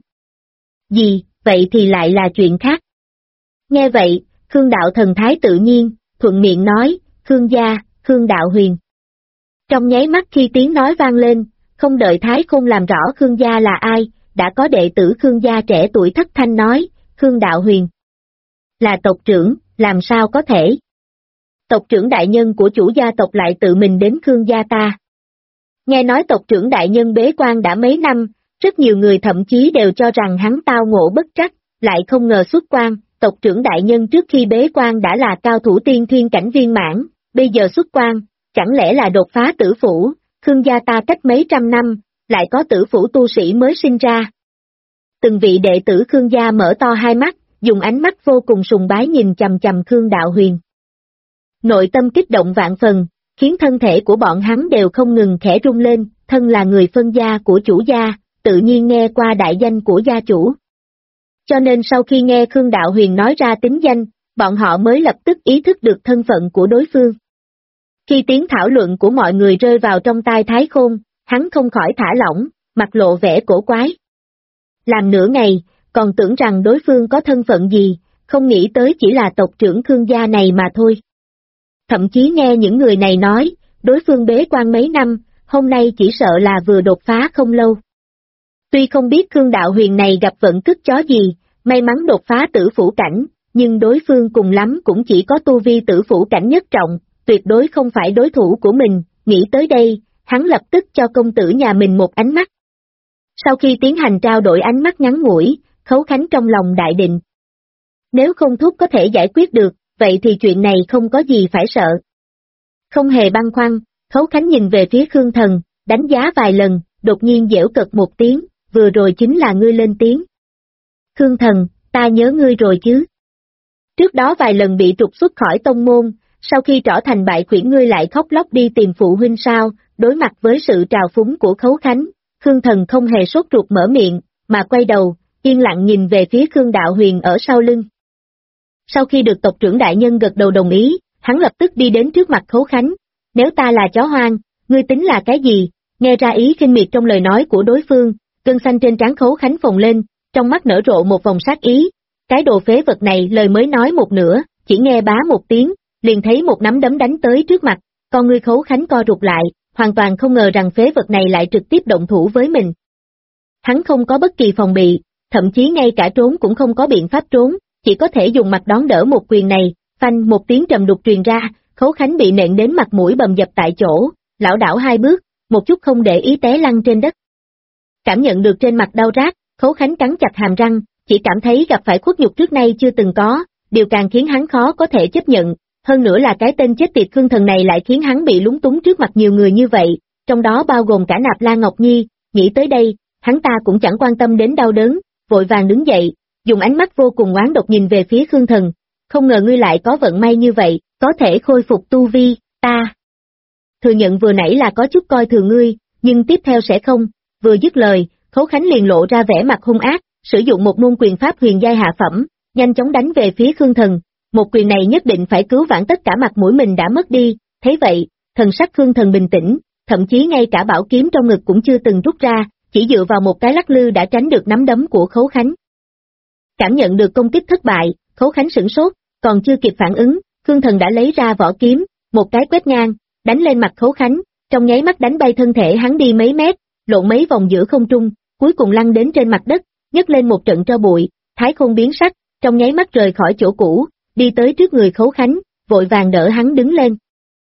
gì, vậy thì lại là chuyện khác. Nghe vậy, Khương Đạo Thần thái tự nhiên, thuận miệng nói, Khương gia, Khương Đạo Huyền. Trong nháy mắt khi tiếng nói vang lên, không đợi Thái Khôn làm rõ Khương gia là ai, đã có đệ tử Khương gia trẻ tuổi thất thanh nói, Khương Đạo Huyền là tộc trưởng, làm sao có thể? Tộc trưởng đại nhân của chủ gia tộc lại tự mình đến Khương gia ta. Nghe nói tộc trưởng đại nhân bế quan đã mấy năm, rất nhiều người thậm chí đều cho rằng hắn tao ngộ bất trắc, lại không ngờ xuất quan, tộc trưởng đại nhân trước khi bế quan đã là cao thủ tiên thiên cảnh viên mãn, bây giờ xuất quan, chẳng lẽ là đột phá tử phủ, Khương gia ta cách mấy trăm năm, lại có tử phủ tu sĩ mới sinh ra. Từng vị đệ tử Khương gia mở to hai mắt, dùng ánh mắt vô cùng sùng bái nhìn chằm chằm Khương Đạo Huyền. Nội tâm kích động vạn phần, khiến thân thể của bọn hắn đều không ngừng khẽ rung lên, thân là người phân gia của chủ gia, tự nhiên nghe qua đại danh của gia chủ. Cho nên sau khi nghe Khương Đạo Huyền nói ra tính danh, bọn họ mới lập tức ý thức được thân phận của đối phương. Khi tiếng thảo luận của mọi người rơi vào trong tai Thái Khôn, hắn không khỏi thả lỏng, mặt lộ vẻ cổ quái. Làm nửa ngày, còn tưởng rằng đối phương có thân phận gì, không nghĩ tới chỉ là tộc trưởng Khương gia này mà thôi. Thậm chí nghe những người này nói, đối phương bế quan mấy năm, hôm nay chỉ sợ là vừa đột phá không lâu. Tuy không biết Khương Đạo Huyền này gặp vận cứt chó gì, may mắn đột phá tử phủ cảnh, nhưng đối phương cùng lắm cũng chỉ có tu vi tử phủ cảnh nhất trọng, tuyệt đối không phải đối thủ của mình, nghĩ tới đây, hắn lập tức cho công tử nhà mình một ánh mắt. Sau khi tiến hành trao đổi ánh mắt ngắn ngủi, Khấu Khánh trong lòng đại định. Nếu Không Thúc có thể giải quyết được, vậy thì chuyện này không có gì phải sợ. Không hề băn khoăn, Khấu Khánh nhìn về phía Khương Thần, đánh giá vài lần, đột nhiên giễu cợt một tiếng, vừa rồi chính là ngươi lên tiếng. Khương Thần, ta nhớ ngươi rồi chứ. Trước đó vài lần bị trục xuất khỏi tông môn, sau khi trở thành bại khuyển ngươi lại khóc lóc đi tìm phụ huynh sao, đối mặt với sự trào phúng của Khấu Khánh, Khương Thần không hề sốt ruột mở miệng, mà quay đầu, yên lặng nhìn về phía Khương Đạo Huyền ở sau lưng. Sau khi được tộc trưởng đại nhân gật đầu đồng ý, hắn lập tức đi đến trước mặt Khấu Khánh, nếu ta là chó hoang, ngươi tính là cái gì, nghe ra ý khinh miệt trong lời nói của đối phương, gân xanh trên trán Khấu Khánh phồng lên, trong mắt nở rộ một vòng sát ý, cái đồ phế vật này lời mới nói một nửa, chỉ nghe bá một tiếng, liền thấy một nắm đấm đánh tới trước mặt, con ngươi Khấu Khánh co rụt lại, hoàn toàn không ngờ rằng phế vật này lại trực tiếp động thủ với mình. Hắn không có bất kỳ phòng bị, thậm chí ngay cả trốn cũng không có biện pháp trốn, chỉ có thể dùng mặt đón đỡ một quyền này, phanh một tiếng trầm đục truyền ra, Khấu Khánh bị nện đến mặt mũi bầm dập tại chỗ, lảo đảo hai bước, một chút không để ý té lăn trên đất. Cảm nhận được trên mặt đau rát, Khấu Khánh cắn chặt hàm răng, chỉ cảm thấy gặp phải khuất nhục trước nay chưa từng có, điều càng khiến hắn khó có thể chấp nhận, hơn nữa là cái tên chết tiệt Khương Thần này lại khiến hắn bị lúng túng trước mặt nhiều người như vậy, trong đó bao gồm cả Nạp Lan Ngọc Nhi, nghĩ tới đây, hắn ta cũng chẳng quan tâm đến đau đớn, vội vàng đứng dậy, dùng ánh mắt vô cùng oán độc nhìn về phía Khương Thần, không ngờ ngươi lại có vận may như vậy, có thể khôi phục tu vi, ta thừa nhận vừa nãy là có chút coi thường ngươi, nhưng tiếp theo sẽ không, vừa dứt lời, Khấu Khánh liền lộ ra vẻ mặt hung ác, sử dụng một môn quyền pháp huyền giai hạ phẩm, nhanh chóng đánh về phía Khương Thần. Một quyền này nhất định phải cứu vãn tất cả mặt mũi mình đã mất đi, thấy vậy, thần sắc Khương Thần bình tĩnh, thậm chí ngay cả bảo kiếm trong ngực cũng chưa từng rút ra, chỉ dựa vào một cái lắc lư đã tránh được nắm đấm của Khấu Khánh. Cảm nhận được công kích thất bại, Khấu Khánh sửng sốt, còn chưa kịp phản ứng, Khương Thần đã lấy ra vỏ kiếm, một cái quét ngang, đánh lên mặt Khấu Khánh, trong nháy mắt đánh bay thân thể hắn đi mấy mét, lộn mấy vòng giữa không trung, cuối cùng lăn đến trên mặt đất, nhấc lên một trận tro bụi, Thái Khôn biến sắc, trong nháy mắt rời khỏi chỗ cũ, đi tới trước người Khấu Khánh, vội vàng đỡ hắn đứng lên.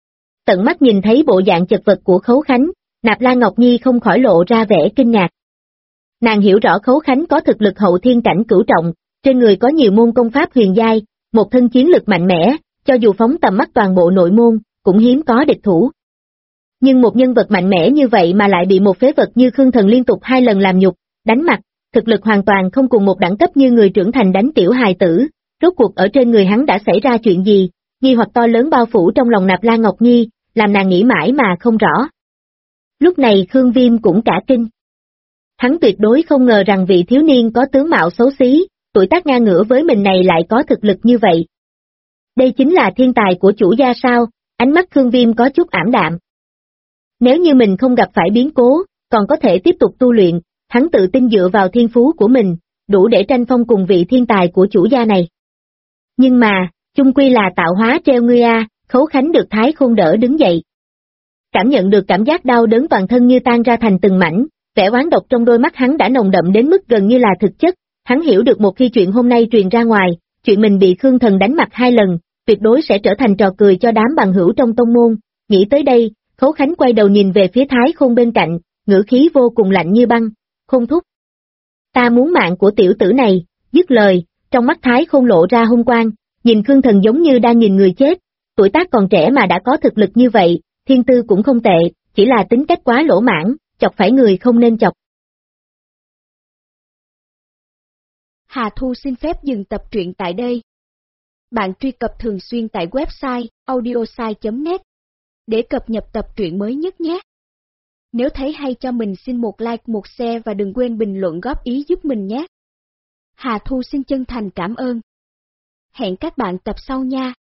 Tận mắt nhìn thấy bộ dạng chật vật của Khấu Khánh, Nạp Lan Ngọc Nhi không khỏi lộ ra vẻ kinh ngạc. Nàng hiểu rõ Khấu Khánh có thực lực hậu thiên cảnh cửu trọng, trên người có nhiều môn công pháp huyền giai, một thân chiến lực mạnh mẽ, cho dù phóng tầm mắt toàn bộ nội môn, cũng hiếm có địch thủ. Nhưng một nhân vật mạnh mẽ như vậy mà lại bị một phế vật như Khương Thần liên tục 2 lần làm nhục, đánh mặt, thực lực hoàn toàn không cùng một đẳng cấp như người trưởng thành đánh tiểu hài tử, rốt cuộc ở trên người hắn đã xảy ra chuyện gì, nghi hoặc to lớn bao phủ trong lòng Nạp Lan Ngọc Nhi, làm nàng nghĩ mãi mà không rõ. Lúc này Khương Viêm cũng cả kinh. Hắn tuyệt đối không ngờ rằng vị thiếu niên có tướng mạo xấu xí, tuổi tác ngang ngửa với mình này lại có thực lực như vậy. Đây chính là thiên tài của chủ gia sao? Ánh mắt Khương Viêm có chút ảm đạm. Nếu như mình không gặp phải biến cố, còn có thể tiếp tục tu luyện, hắn tự tin dựa vào thiên phú của mình, đủ để tranh phong cùng vị thiên tài của chủ gia này. Nhưng mà, chung quy là tạo hóa treo ngươi a, Khấu Khánh được Thái Khôn đỡ đứng dậy. Cảm nhận được cảm giác đau đớn toàn thân như tan ra thành từng mảnh, vẻ oán độc trong đôi mắt hắn đã nồng đậm đến mức gần như là thực chất, hắn hiểu được một khi chuyện hôm nay truyền ra ngoài, chuyện mình bị Khương Thần đánh mặt 2 lần, tuyệt đối sẽ trở thành trò cười cho đám bằng hữu trong tông môn. Nghĩ tới đây, Khấu Khánh quay đầu nhìn về phía Thái Khôn bên cạnh, ngữ khí vô cùng lạnh như băng, Khôn thúc. Ta muốn mạng của tiểu tử này, dứt lời, trong mắt Thái Khôn lộ ra hung quang, nhìn Khương Thần giống như đang nhìn người chết, tuổi tác còn trẻ mà đã có thực lực như vậy, thiên tư cũng không tệ, chỉ là tính cách quá lỗ mãng, chọc phải người không nên chọc. Hà Thu xin phép dừng tập truyện tại đây. Bạn truy cập thường xuyên tại website audiosai.net để cập nhật tập truyện mới nhất nhé. Nếu thấy hay cho mình xin một like, một share và đừng quên bình luận góp ý giúp mình nhé. Hà Thu xin chân thành cảm ơn. Hẹn các bạn tập sau nha.